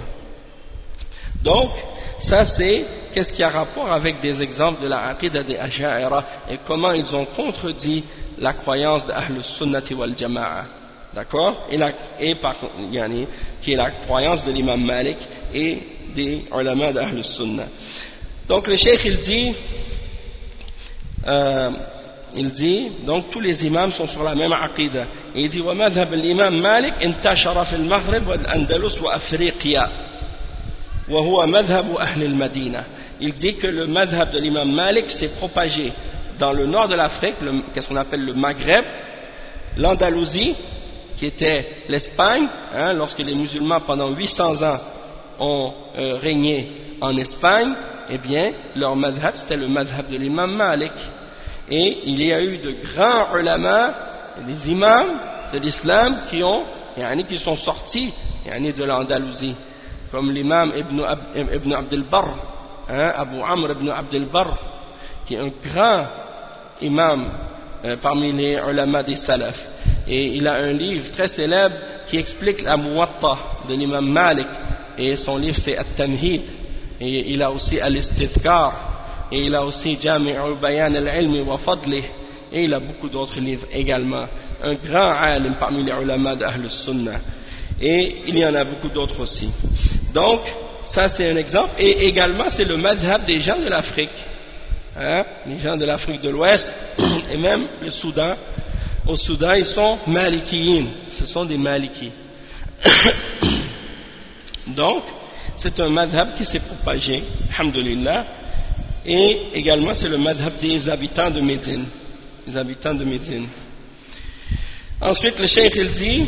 Donc ça c'est qu'est-ce qui a rapport avec des exemples de la aqida des Ash'ara et comment ils ont contredit la croyance de Ahlus Sunnati wal Jama'a. D'accord, et, la, et par, yani, qui est la croyance de l'imam Malik et des ulama d'Ahl Sunnah. Donc le cheikh il dit, euh, il dit, donc tous les imams sont sur la même aqida. Et il dit, wa madhab l'imam Malik intashara fil Maghrib wal Andalus wa Afriqiya, wa huwa madhab Ahl al-Madina. Il dit que le madhab de l'imam Malik s'est propagé dans le nord de l'Afrique, qu'est-ce qu'on appelle le Maghreb, l'Andalousie, qui était l'Espagne, hein, lorsque les musulmans pendant huit cents ans ont euh, régné en Espagne, eh bien leur madhab c'était le madhab de l'imam Malik. Et il y a eu de grands ulama, des imams de l'islam qui ont, yani, qui sont sortis yani, de l'Andalousie, comme l'imam Ibn, Ab, Ibn Abd al-Barr, hein, Abu Amr Ibn Abd al-Barr, qui est un grand imam euh, parmi les ulama des salaf. Et il a un livre très célèbre qui explique la Muwatta de l'imam Malik, et son livre c'est At-Tamhid, et il a aussi Al-Istidhkar, et il a aussi Jami'u Bayan al-Ilmi wa Fadlih, et il a beaucoup d'autres livres également. Un grand alim parmi les ulama d'Ahl Sunnah, et il y en a beaucoup d'autres aussi. Donc ça c'est un exemple, et également c'est le madhab des gens de l'Afrique, hein, les gens de l'Afrique de l'Ouest et même le Soudan. Au Soudan, ils sont malikiyin, ce sont des malikis. Donc, c'est un madhab qui s'est propagé, alhamdulillah, et également c'est le madhab des habitants de Médine, les habitants de Médine. Ensuite, le cheikh il dit,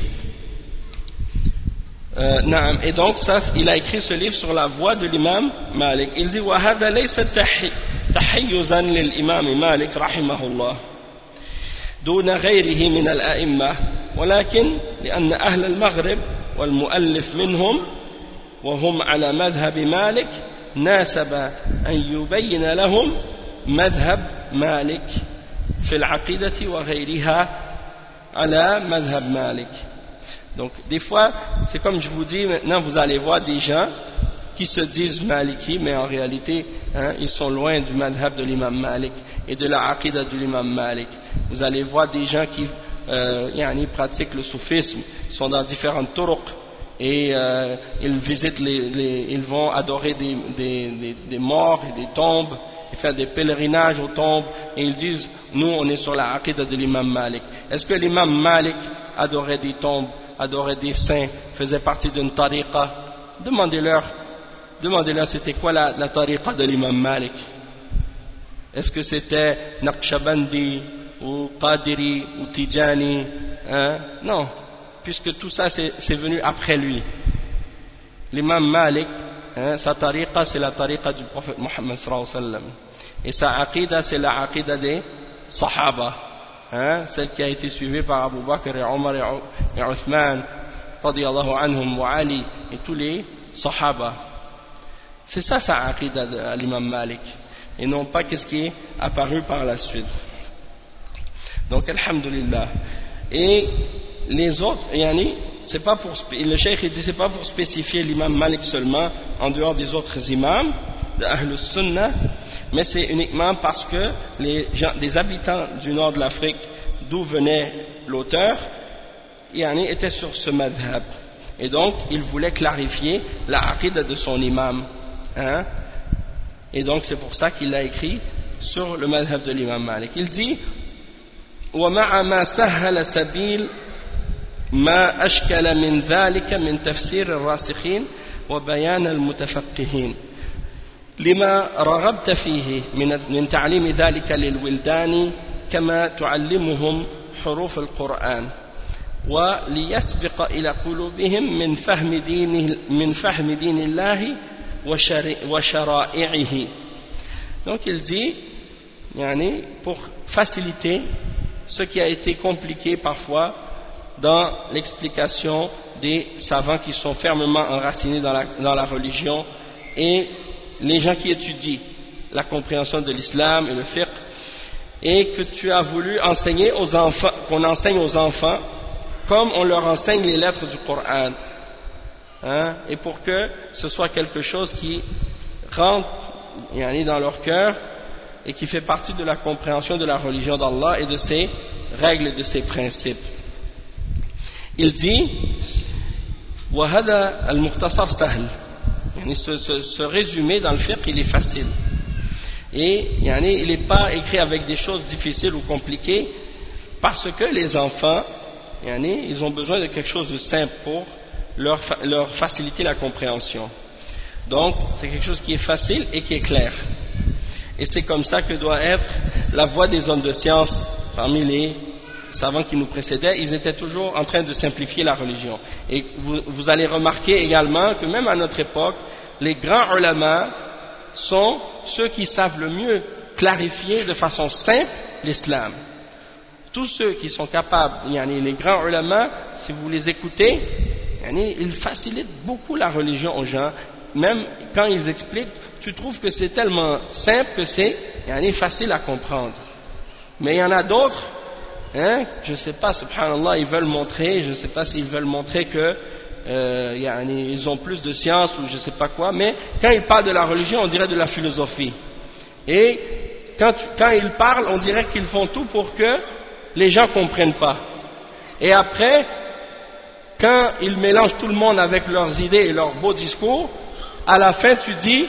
euh, naam, et donc ça, il a écrit ce livre sur la voie de l'imam Malik. Il dit, wa hada laysa tahayyuzan lil imam Malik rahimahullah دون غيره من الأئمة ولكن لأن أهل المغرب والمؤلف منهم وهم على مذهب مالك ناسب أن يبين لهم مذهب مالك في العقيدة وغيرها على مذهب مالك. Donc des fois, c'est comme je vous dis, maintenant vous allez voir des gens qui se disent Maliki, mais en réalité, hein, ils sont loin du madhab de l'imam Malik et de la aqidah de l'imam Malik. Vous allez voir des gens qui euh, yani, pratiquent le soufisme, ils sont dans différentes turuq et euh, ils visitent, les, les, ils vont adorer des, des, des, des morts et des tombes et faire des pèlerinages aux tombes et ils disent, nous on est sur la aqidah de l'imam Malik. Est-ce que l'imam Malik adorait des tombes, adorait des saints, faisait partie d'une tariqa? Demandez-leur. Demandez-leur c'était quoi la, la tariqa de l'imam Malik. Est-ce que c'était Naqshbandi ou Qadiri ou Tijani, hein? Non, puisque tout ça c'est venu après lui. L'imam Malik, hein, sa tariqa c'est la tariqa du prophète Mohammed sallallahu alayhi wa sallam. Et sa aqidah c'est la aqidah des Sahaba, hein, celle qui a été suivie par Abu Bakr et Omar et Uthman radiyallahu anhum wa Ali et tous les Sahaba. C'est ça sa aqidah de l'imam Malik, et non pas qu'est-ce qui est apparu par la suite. Donc alhamdulillah. Et les autres, yani, c'est pas pour, le cheikh dit c'est pas pour spécifier l'imam Malik seulement en dehors des autres imams de Ahlus Sunnah, mais c'est uniquement parce que les gens, des habitants du nord de l'Afrique d'où venait l'auteur, yani, étaient sur ce madhab, et donc il voulait clarifier la aqidah de son imam. Hein? Et donc c'est pour ça qu'il a écrit sur le madhab de l'imam Malik. Il dit وَمَعَ مَا سَهَّلَ سَبِيلَ مَا أَشْكَلَ مِنْ ذَلِكَ مِنْ تَفْسِيرِ الرَّاسِخِينَ وَبَيَانَ الْمُتَفَقِّهِينَ لما رغبت فيه من من تعليم ذلك للولدان كما تعلمهم حروف القرآن وليسبق إلى قلوبهم من فهم دين من فهم دين الله وشرائعه. Donc il dit, yani, pour faciliter ce qui a été compliqué parfois dans l'explication des savants qui sont fermement enracinés dans la, dans la religion et les gens qui étudient la compréhension de l'islam et le fiqh, et que tu as voulu enseigner aux enfants, qu'on enseigne aux enfants comme on leur enseigne les lettres du Coran. Hein, et pour que ce soit quelque chose qui rentre yani, dans leur cœur et qui fait partie de la compréhension de la religion d'Allah et de ses règles et de ses principes. Il dit وَهَذَا الْمُخْتَصَرْ سَهْلٌ, yani, ce, ce, ce résumé dans le fiqh il est facile et yani, il n'est pas écrit avec des choses difficiles ou compliquées parce que les enfants yani, ils ont besoin de quelque chose de simple pour Leur, leur faciliter la compréhension. Donc c'est quelque chose qui est facile et qui est clair, et c'est comme ça que doit être la voie des hommes de science. Parmi les savants qui nous précédaient, ils étaient toujours en train de simplifier la religion, et vous, vous allez remarquer également que même à notre époque les grands ulama sont ceux qui savent le mieux clarifier de façon simple l'islam. Tous ceux qui sont capables, yani les grands ulama, si vous les écoutez, ils facilitent beaucoup la religion aux gens. Même quand ils expliquent, tu trouves que c'est tellement simple que c'est facile à comprendre. Mais il y en a d'autres, hein, je ne sais pas, subhanallah, ils veulent montrer, je ne sais pas s'ils veulent montrer que euh, ils ont plus de science ou je ne sais pas quoi, mais quand ils parlent de la religion, on dirait de la philosophie. Et quand, tu, quand ils parlent, on dirait qu'ils font tout pour que les gens ne comprennent pas. Et après, quand ils mélangent tout le monde avec leurs idées et leurs beaux discours, à la fin tu dis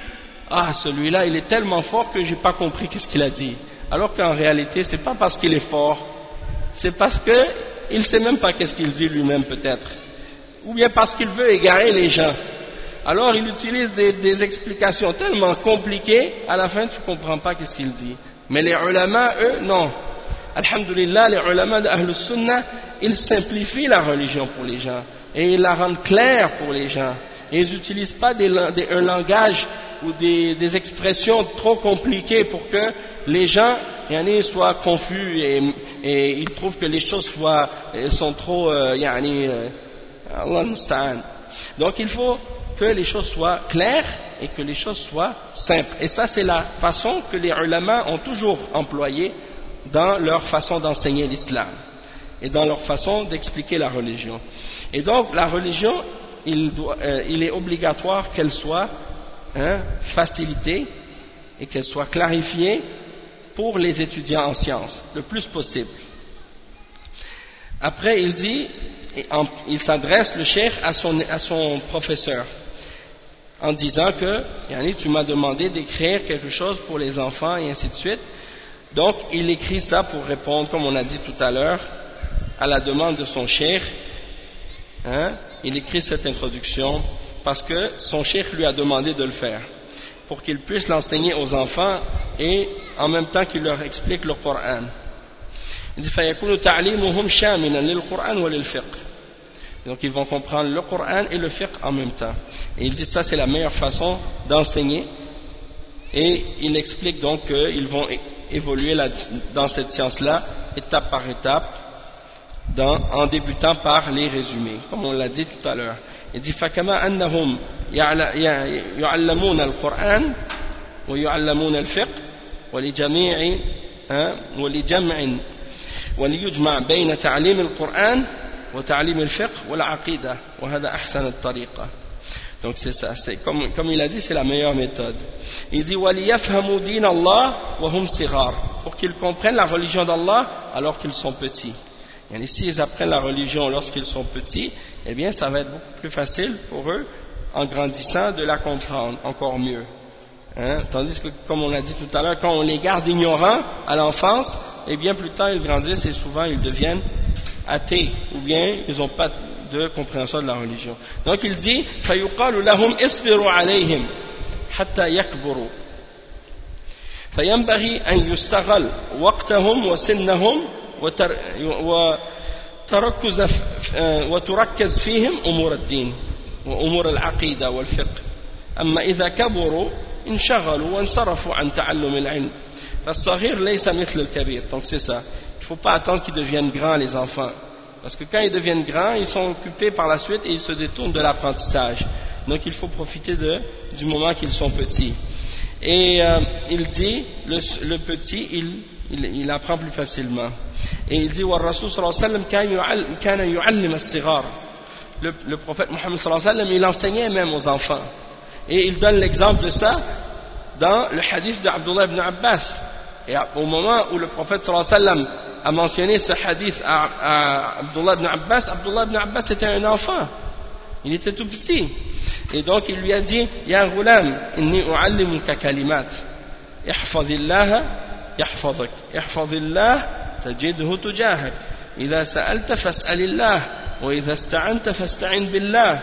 ah celui-là il est tellement fort que j'ai pas compris qu'est-ce qu'il a dit, alors qu'en réalité c'est pas parce qu'il est fort, c'est parce que il sait même pas qu'est-ce qu'il dit lui-même peut-être, ou bien parce qu'il veut égarer les gens. Alors il utilise des, des explications tellement compliquées, à la fin tu comprends pas qu'est-ce qu'il dit. Mais les ulama eux non. Alhamdulillah, les ulama de Ahlus Sunnah, ils simplifient la religion pour les gens et ils la rendent claire pour les gens, et ils n'utilisent pas des, des, un langage ou des, des expressions trop compliquées pour que les gens yani, soient confus et, et ils trouvent que les choses soient, sont trop euh, yani, euh, Allah musta'an. Donc il faut que les choses soient claires et que les choses soient simples, et ça c'est la façon que les ulama ont toujours employée dans leur façon d'enseigner l'islam et dans leur façon d'expliquer la religion. Et donc la religion, il, doit, euh, il est obligatoire qu'elle soit hein, facilitée et qu'elle soit clarifiée pour les étudiants en sciences, le plus possible. Après, il dit, il s'adresse le cheikh à son, à son professeur en disant que yani, tu m'as demandé d'écrire quelque chose pour les enfants et ainsi de suite. Donc, il écrit ça pour répondre, comme on a dit tout à l'heure, à la demande de son cheikh. Hein, il écrit cette introduction parce que son cheikh lui a demandé de le faire, pour qu'il puisse l'enseigner aux enfants et en même temps qu'il leur explique le Coran. Il dit فَيَكُونُ تَعْلِيمُهُمْ شَامِلًا لِلْقُرْآنِ وَلِلْفِقْهِ. Donc ils vont comprendre le Coran et le fiqh en même temps. Et il dit ça c'est la meilleure façon d'enseigner. Et il explique donc qu'ils vont évoluer là, dans cette science-là, étape par étape, dans, en débutant par les résumés, comme on l'a dit tout à l'heure. Il dit فَكَمَا أَنَّهُمْ يَعْلَمُونَ الْقُرْآنَ وَيُعَلَّمُونَ الْفِقْهِ وَلِجَمِيعِ وَلِجَمْعٍ وليجمع بين تعليم القرآن وتعليم الفقه والعقيدة وهذا أحسن الطريقة. Donc c'est ça, c'est comme, comme il a dit, c'est la meilleure méthode. Il dit وَلِيَفْهَمُوا دِينَ اللَّهِ وَهُمْ صِغَارٌ, pour qu'ils comprennent la religion d'Allah alors qu'ils sont petits. Et s'ils apprennent la religion lorsqu'ils sont petits, eh bien ça va être beaucoup plus facile pour eux en grandissant de la comprendre encore mieux. Hein? Tandis que, comme on l'a dit tout à l'heure, quand on les garde ignorants à l'enfance, et bien plus tard ils grandissent et souvent ils deviennent athées ou bien ils n'ont pas de compréhension de la religion. Donc il dit فَيُقَالُ لَهُمْ اصْبِرُوا عَلَيْهِمْ حَتَّى يَكْبُرُوا فَيَنْبَغِي أَنْ يُسْتَغَلْ وَقْتَهُمْ وَسِنَّهُمْ وتركز فيهم أمور الدين وأمور العقيدة والفقه أما إذا كبروا انشغلوا وانصرفوا عن تعلم العلم فالصغير ليس مثل الكبير. Donc c'est ça, il ne faut pas attendre qu'ils deviennent grands les enfants, parce que quand ils deviennent grands ils sont occupés par la suite et ils se détournent de l'apprentissage. Donc il faut profiter de, du moment qu'ils sont petits. Et euh, il dit le, le petit il, il, il apprend plus facilement. Et il dit والرسول صلى الله عليه وسلم كان يعلم الصغار. Le, le prophète Mohammed صلى الله عليه وسلم il enseignait même aux enfants. Et il donne l'exemple de ça dans le hadith d'Abdullah ibn Abbas. Et au moment où le prophète sallallahu alayhi wa sallam a mentionné ce hadith à, à Abdullah ibn Abbas, Abdullah ibn Abbas était un enfant, il était tout petit. Et donc il lui a dit Ya ghulam, inni u'allimuka kalimat, ihfazillaha yahfazak, ihfazillah tajidhu tujahak, idha sa'alta fas'alillah, wa idha ista'anta fasta'in billah.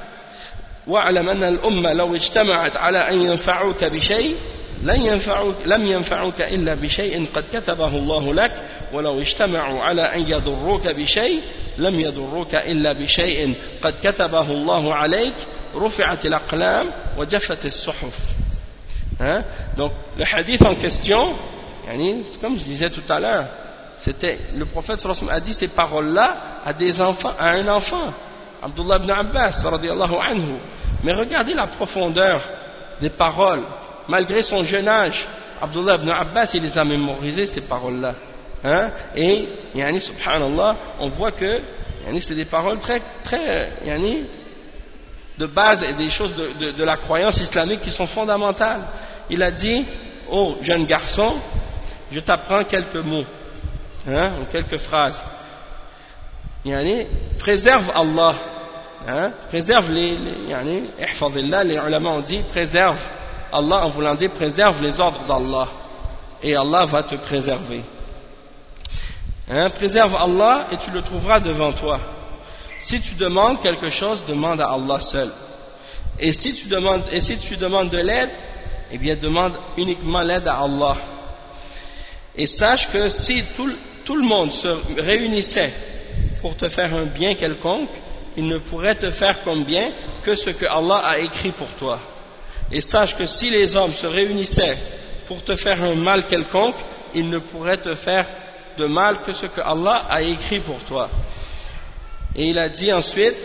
واعلم أن الأمة لو اجتمعت على أن ينفعوك بشيء لن ينفعوك لم ينفعوك إلا بشيء قد كتبه الله لك ولو اجتمعوا على أن يضروك بشيء لم يضروك إلا بشيء قد كتبه الله عليك رفعت الأقلام وجفت الصحف. Hein? Donc le hadith en question, comme je disais tout à l'heure, c'était le prophète sallallahu alayhi wa sallam a dit ces paroles-là à des enfants, à un enfant, Abdullah ibn Abbas radiyallahu anhu. Mais regardez la profondeur des paroles. Malgré son jeune âge, Abdullah ibn Abbas il les a mémorisées ces paroles-là. Hein? Et yani, subhanallah, on voit que yani, c'est des paroles très, très yani, de base et des choses de, de, de la croyance islamique qui sont fondamentales. Il a dit oh jeune garçon, je t'apprends quelques mots, hein, ou quelques phrases. Yani, préserve Allah, hein, préserve les, les, yani, ihfazillah, les ulama ont dit préserve Allah en voulant dire préserve les ordres d'Allah et Allah va te préserver. Hein, préserve Allah et tu le trouveras devant toi. Si tu demandes quelque chose, demande à Allah seul. Et si tu demandes, et si tu demandes de l'aide, eh bien demande uniquement l'aide à Allah. Et sache que si tout, tout le monde se réunissait pour te faire un bien quelconque, il ne pourrait te faire comme bien que ce que Allah a écrit pour toi. Et sache que si les hommes se réunissaient pour te faire un mal quelconque, ils ne pourraient te faire de mal que ce que Allah a écrit pour toi. Et il a dit ensuite,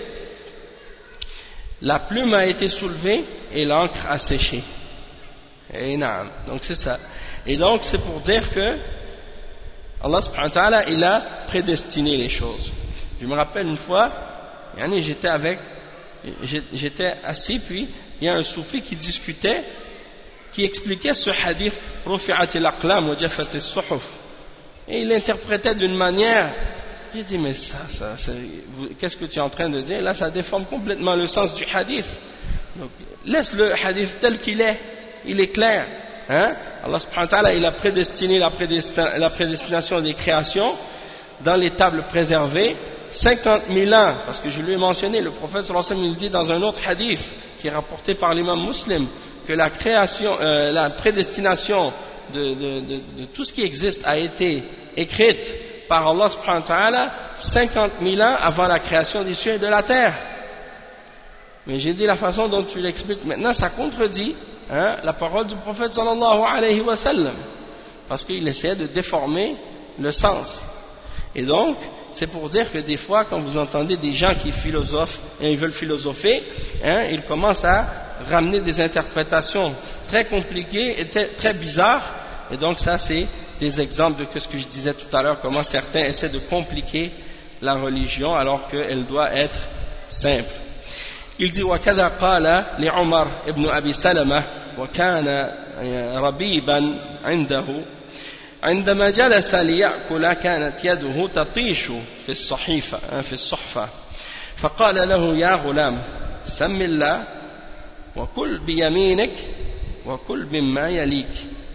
la plume a été soulevée et l'encre a séché. Et naam, donc c'est ça. Et donc c'est pour dire que Allah subhanahu wa ta'ala, il a prédestiné les choses. Je me rappelle une fois, yani j'étais avec, j'étais assis, puis il y a un soufi qui discutait, qui expliquait ce hadith rufi'at al-aqlam wa jaffat as-suhuf, et il l'interprétait d'une manière. J'ai dit mais ça, ça, ça qu'est-ce que tu es en train de dire? Là ça déforme complètement le sens du hadith. Donc laisse le hadith tel qu'il est, il est clair. Hein? Allah subhanahu wa ta'ala il a prédestiné la, prédestin, la prédestination des créations dans les tables préservées cinquante mille ans, parce que je lui ai mentionné, le prophète sallallahu alayhi wa sallam il dit dans un autre hadith qui est rapporté par l'imam Muslim que la création, euh, la prédestination de, de, de, de tout ce qui existe a été écrite par Allah subhanahu wa ta'ala cinquante mille ans avant la création des cieux et de la terre. Mais j'ai dit la façon dont tu l'expliques maintenant, ça contredit hein, la parole du prophète sallallahu alayhi wa sallam, parce qu'il essayait de déformer le sens. Et donc, c'est pour dire que des fois, quand vous entendez des gens qui philosophent, et ils veulent philosopher, hein, ils commencent à ramener des interprétations très compliquées et très bizarres, et donc ça c'est des exemples de ce que je disais tout à l'heure, comment certains essaient de compliquer la religion alors qu'elle doit être simple. Il dit وكذا قال لعمر ابن أبي سلمة وكان ربيبا عنده عندما جلس ليأكل كانت يده تطيش في الصحيفة في الصحفة فقال له يا غلام سم الله وكل بيمينك وكل مما يليك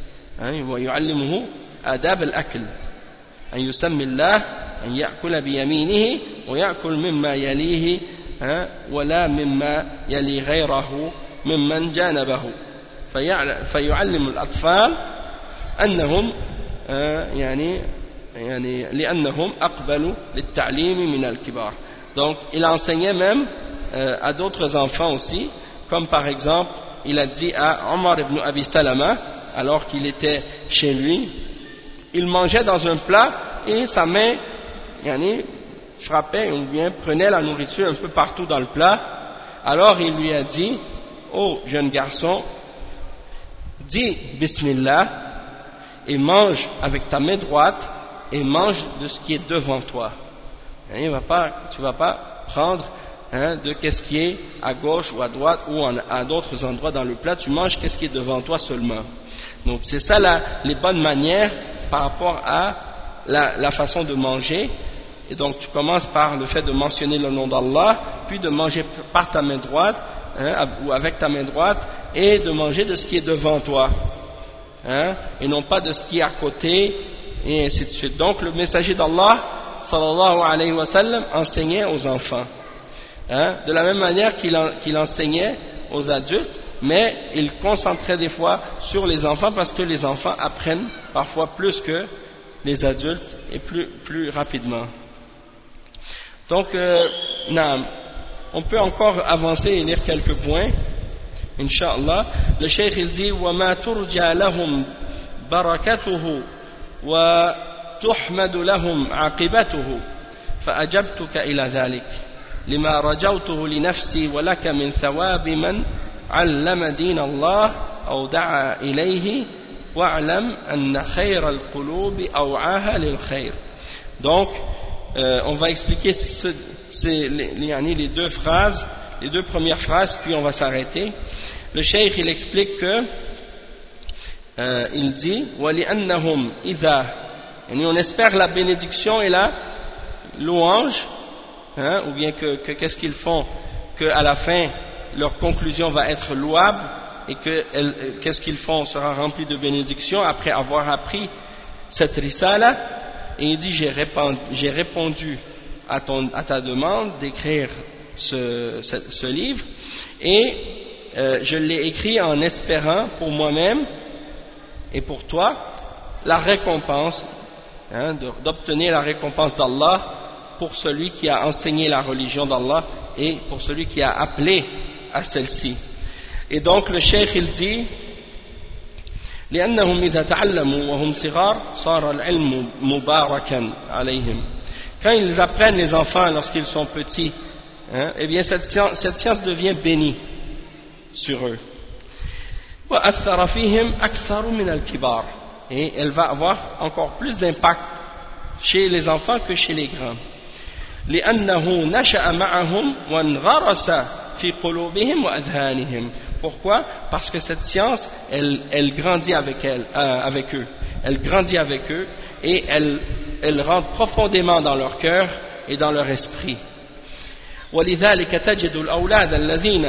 ويعلمه آداب الأكل أن يسمي الله أن يأكل بيمينه ويأكل مما يليه ولا مما يلي غيره ممن جانبه فيعلم الأطفال أنهم يعني يعني لأنهم أقبلوا للتعليم من الكبار. Donc il enseignait même euh, à d'autres enfants aussi, comme par exemple il a dit à Omar ibn Abi Salama alors qu'il était chez lui, il mangeait dans un plat et sa main yani, frappait ou bien prenait la nourriture un peu partout dans le plat. Alors il lui a dit, oh jeune garçon, dis Bismillah et mange avec ta main droite et mange de ce qui est devant toi. Il va pas, tu ne vas pas prendre hein, de qu'est-ce qui est à gauche ou à droite ou en, à d'autres endroits dans le plat, tu manges qu'est-ce qui est devant toi seulement. Donc c'est ça la, les bonnes manières par rapport à la, la façon de manger. Et donc tu commences par le fait de mentionner le nom d'Allah, puis de manger par ta main droite hein, ou avec ta main droite et de manger de ce qui est devant toi. Hein, et non pas de ce qui est à côté, et ainsi de suite. Donc le messager d'Allah, sallallahu alayhi wa sallam, enseignait aux enfants. Hein, de la même manière qu'il, en, qu'il enseignait aux adultes, mais il concentrait des fois sur les enfants parce que les enfants apprennent parfois plus que les adultes et plus, plus rapidement. Donc, euh, naam, on peut encore avancer et lire quelques points. Inch'Allah, le cheikh il dit وَمَا تُرْجَى لَهُمْ بَرَكَتُهُ وَتُحْمَدُ لَهُمْ عَاقِبَتُهُ فَأَجَبْتُكَ إِلَى ذَلِكَ لِمَا رَجَوْتُهُ لِنَفْسِي وَلَكَ مِنْ ثَوَابِ مَنْ عَلَّمَ دِينَ اللَّهِ أَوْ دَعَا إِلَيْهِ وَاعْلَمْ أَنَّ خَيْرَ الْقُلُوبِ أَوْعَاهَا لِلْخَيْرِ. Donc, euh, on va expliquer ce, ces, les, les deux phrases, les deux premières phrases, puis on va s'arrêter. Le cheikh il explique que euh, il dit وَلِأَنَّهُمْ إِذَا, on espère la bénédiction et la louange, hein, ou bien que, que qu'est-ce qu'ils font, qu'à la fin leur conclusion va être louable et que elle, qu'est-ce qu'ils font sera rempli de bénédictions après avoir appris cette risala. Et il dit j'ai répondu, j'ai répondu à, ton, à ta demande d'écrire ce, ce, ce livre et euh, je l'ai écrit en espérant pour moi-même et pour toi la récompense, hein, d'obtenir la récompense d'Allah pour celui qui a enseigné la religion d'Allah et pour celui qui a appelé à celle-ci. Et donc le cheikh il dit لأنهم إذا تعلموا وهم صغار صار العلم مباركا عليهم. Quand ils apprennent les enfants lorsqu'ils sont petits, hein, eh bien cette science, cette science devient bénie sur eux. وأثر فيهم أكثر من الكبار. Et elle va avoir encore plus d'impact chez les enfants que chez les grands. لأنه نشأ معهم وانغرس في قلوبهم وأذهانهم. Pourquoi? Parce que cette science, elle, elle grandit avec, elle, euh, avec eux. Elle grandit avec eux et elle, elle rentre profondément dans leur cœur et dans leur esprit. ولذلك تجد الأولاد الذين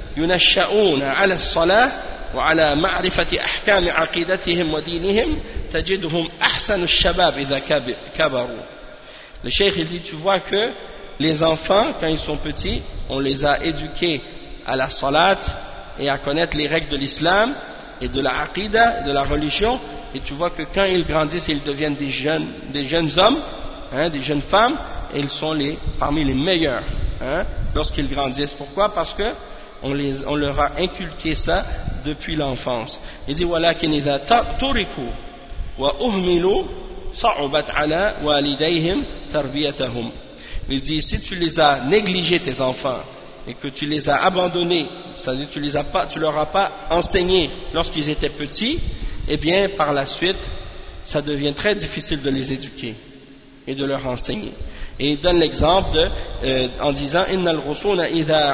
ينشأون على الصلاة وعلى معرفة أحكام عقيدتهم ودينهم تجدهم أحسن الشباب إذا كبروا. Le cheikh il dit, tu vois que les enfants, quand ils sont petits, on les a éduqués à la salat et à connaître les règles de l'islam et de la aqida, de la religion, et tu vois que quand ils grandissent, ils deviennent des jeunes, des jeunes hommes, hein, des jeunes femmes, et ils sont les, parmi les meilleurs hein, lorsqu'ils grandissent. Pourquoi? Parce que on, les, on leur a inculqué ça depuis l'enfance. Il dit وَلَكِنْ إِذَا تُرِكُوا وَأُهْمِلُوا صَعُبَتْ عَلَى وَالِدَيْهِمْ تَرْبِيَتَهُمْ. Il dit, si tu les as négligés, tes enfants, et que tu les as abandonnés, c'est-à-dire tu les as pas, tu leur as pas enseigné lorsqu'ils étaient petits, eh bien par la suite ça devient très difficile de les éduquer et de leur enseigner. Et il donne l'exemple de, euh, en disant إن الغصون إذا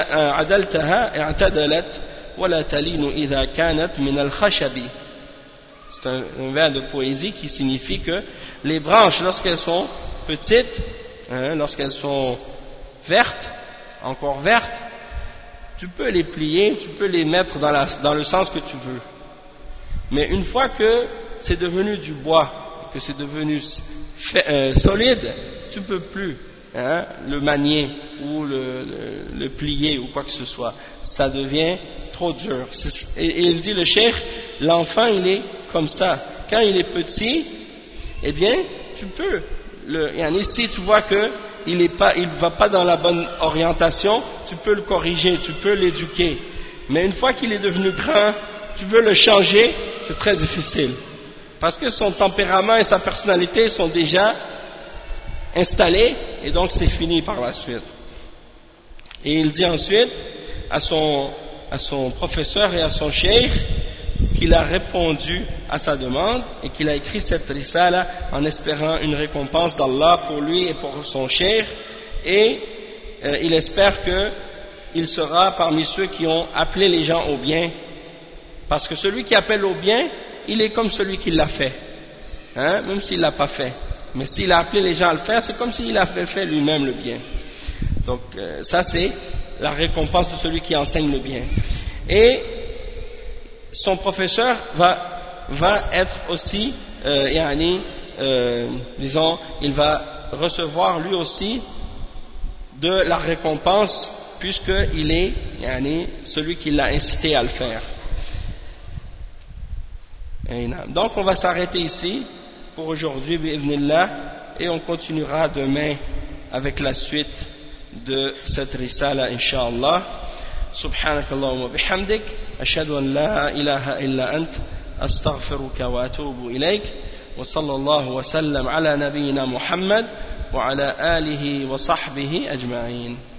عدلتها اعتدلت ولا تلين إذا كانت من الخشب. C'est un, un vers de poésie qui signifie que les branches lorsqu'elles sont petites, hein, lorsqu'elles sont vertes, encore vertes, tu peux les plier, tu peux les mettre dans, la, dans le sens que tu veux. Mais une fois que c'est devenu du bois, que c'est devenu fait, euh, solide, tu ne peux plus hein, le manier ou le, le, le plier ou quoi que ce soit. Ça devient trop dur. Et, et il dit, le cheikh, l'enfant il est comme ça. Quand il est petit, eh bien, tu peux. Le, et si tu vois que il est pas, il va pas dans la bonne orientation, tu peux le corriger, tu peux l'éduquer. Mais une fois qu'il est devenu grand, tu veux le changer, c'est très difficile. Parce que son tempérament et sa personnalité sont déjà installés, et donc c'est fini par la suite. Et il dit ensuite à son, à son professeur et à son cheikh qu'il a répondu à sa demande et qu'il a écrit cette risala en espérant une récompense d'Allah pour lui et pour son cheikh, et euh, il espère qu'il sera parmi ceux qui ont appelé les gens au bien, parce que celui qui appelle au bien, il est comme celui qui l'a fait, hein, même s'il ne l'a pas fait. Mais s'il a appelé les gens à le faire, c'est comme s'il a fait, fait lui-même le bien. Donc euh, ça c'est la récompense de celui qui enseigne le bien. Et son professeur va, va être aussi, euh, yani, euh, disons, il va recevoir lui aussi de la récompense, puisqu'il est yani, celui qui l'a incité à le faire. Donc on va s'arrêter ici pour aujourd'hui, bi'idhnillah, et on continuera demain avec la suite de cette risala, incha'Allah. سبحانك اللهم وبحمدك أشهد أن لا إله إلا أنت أستغفرك وأتوب إليك وصلى الله وسلم على نبينا محمد وعلى آله وصحبه أجمعين.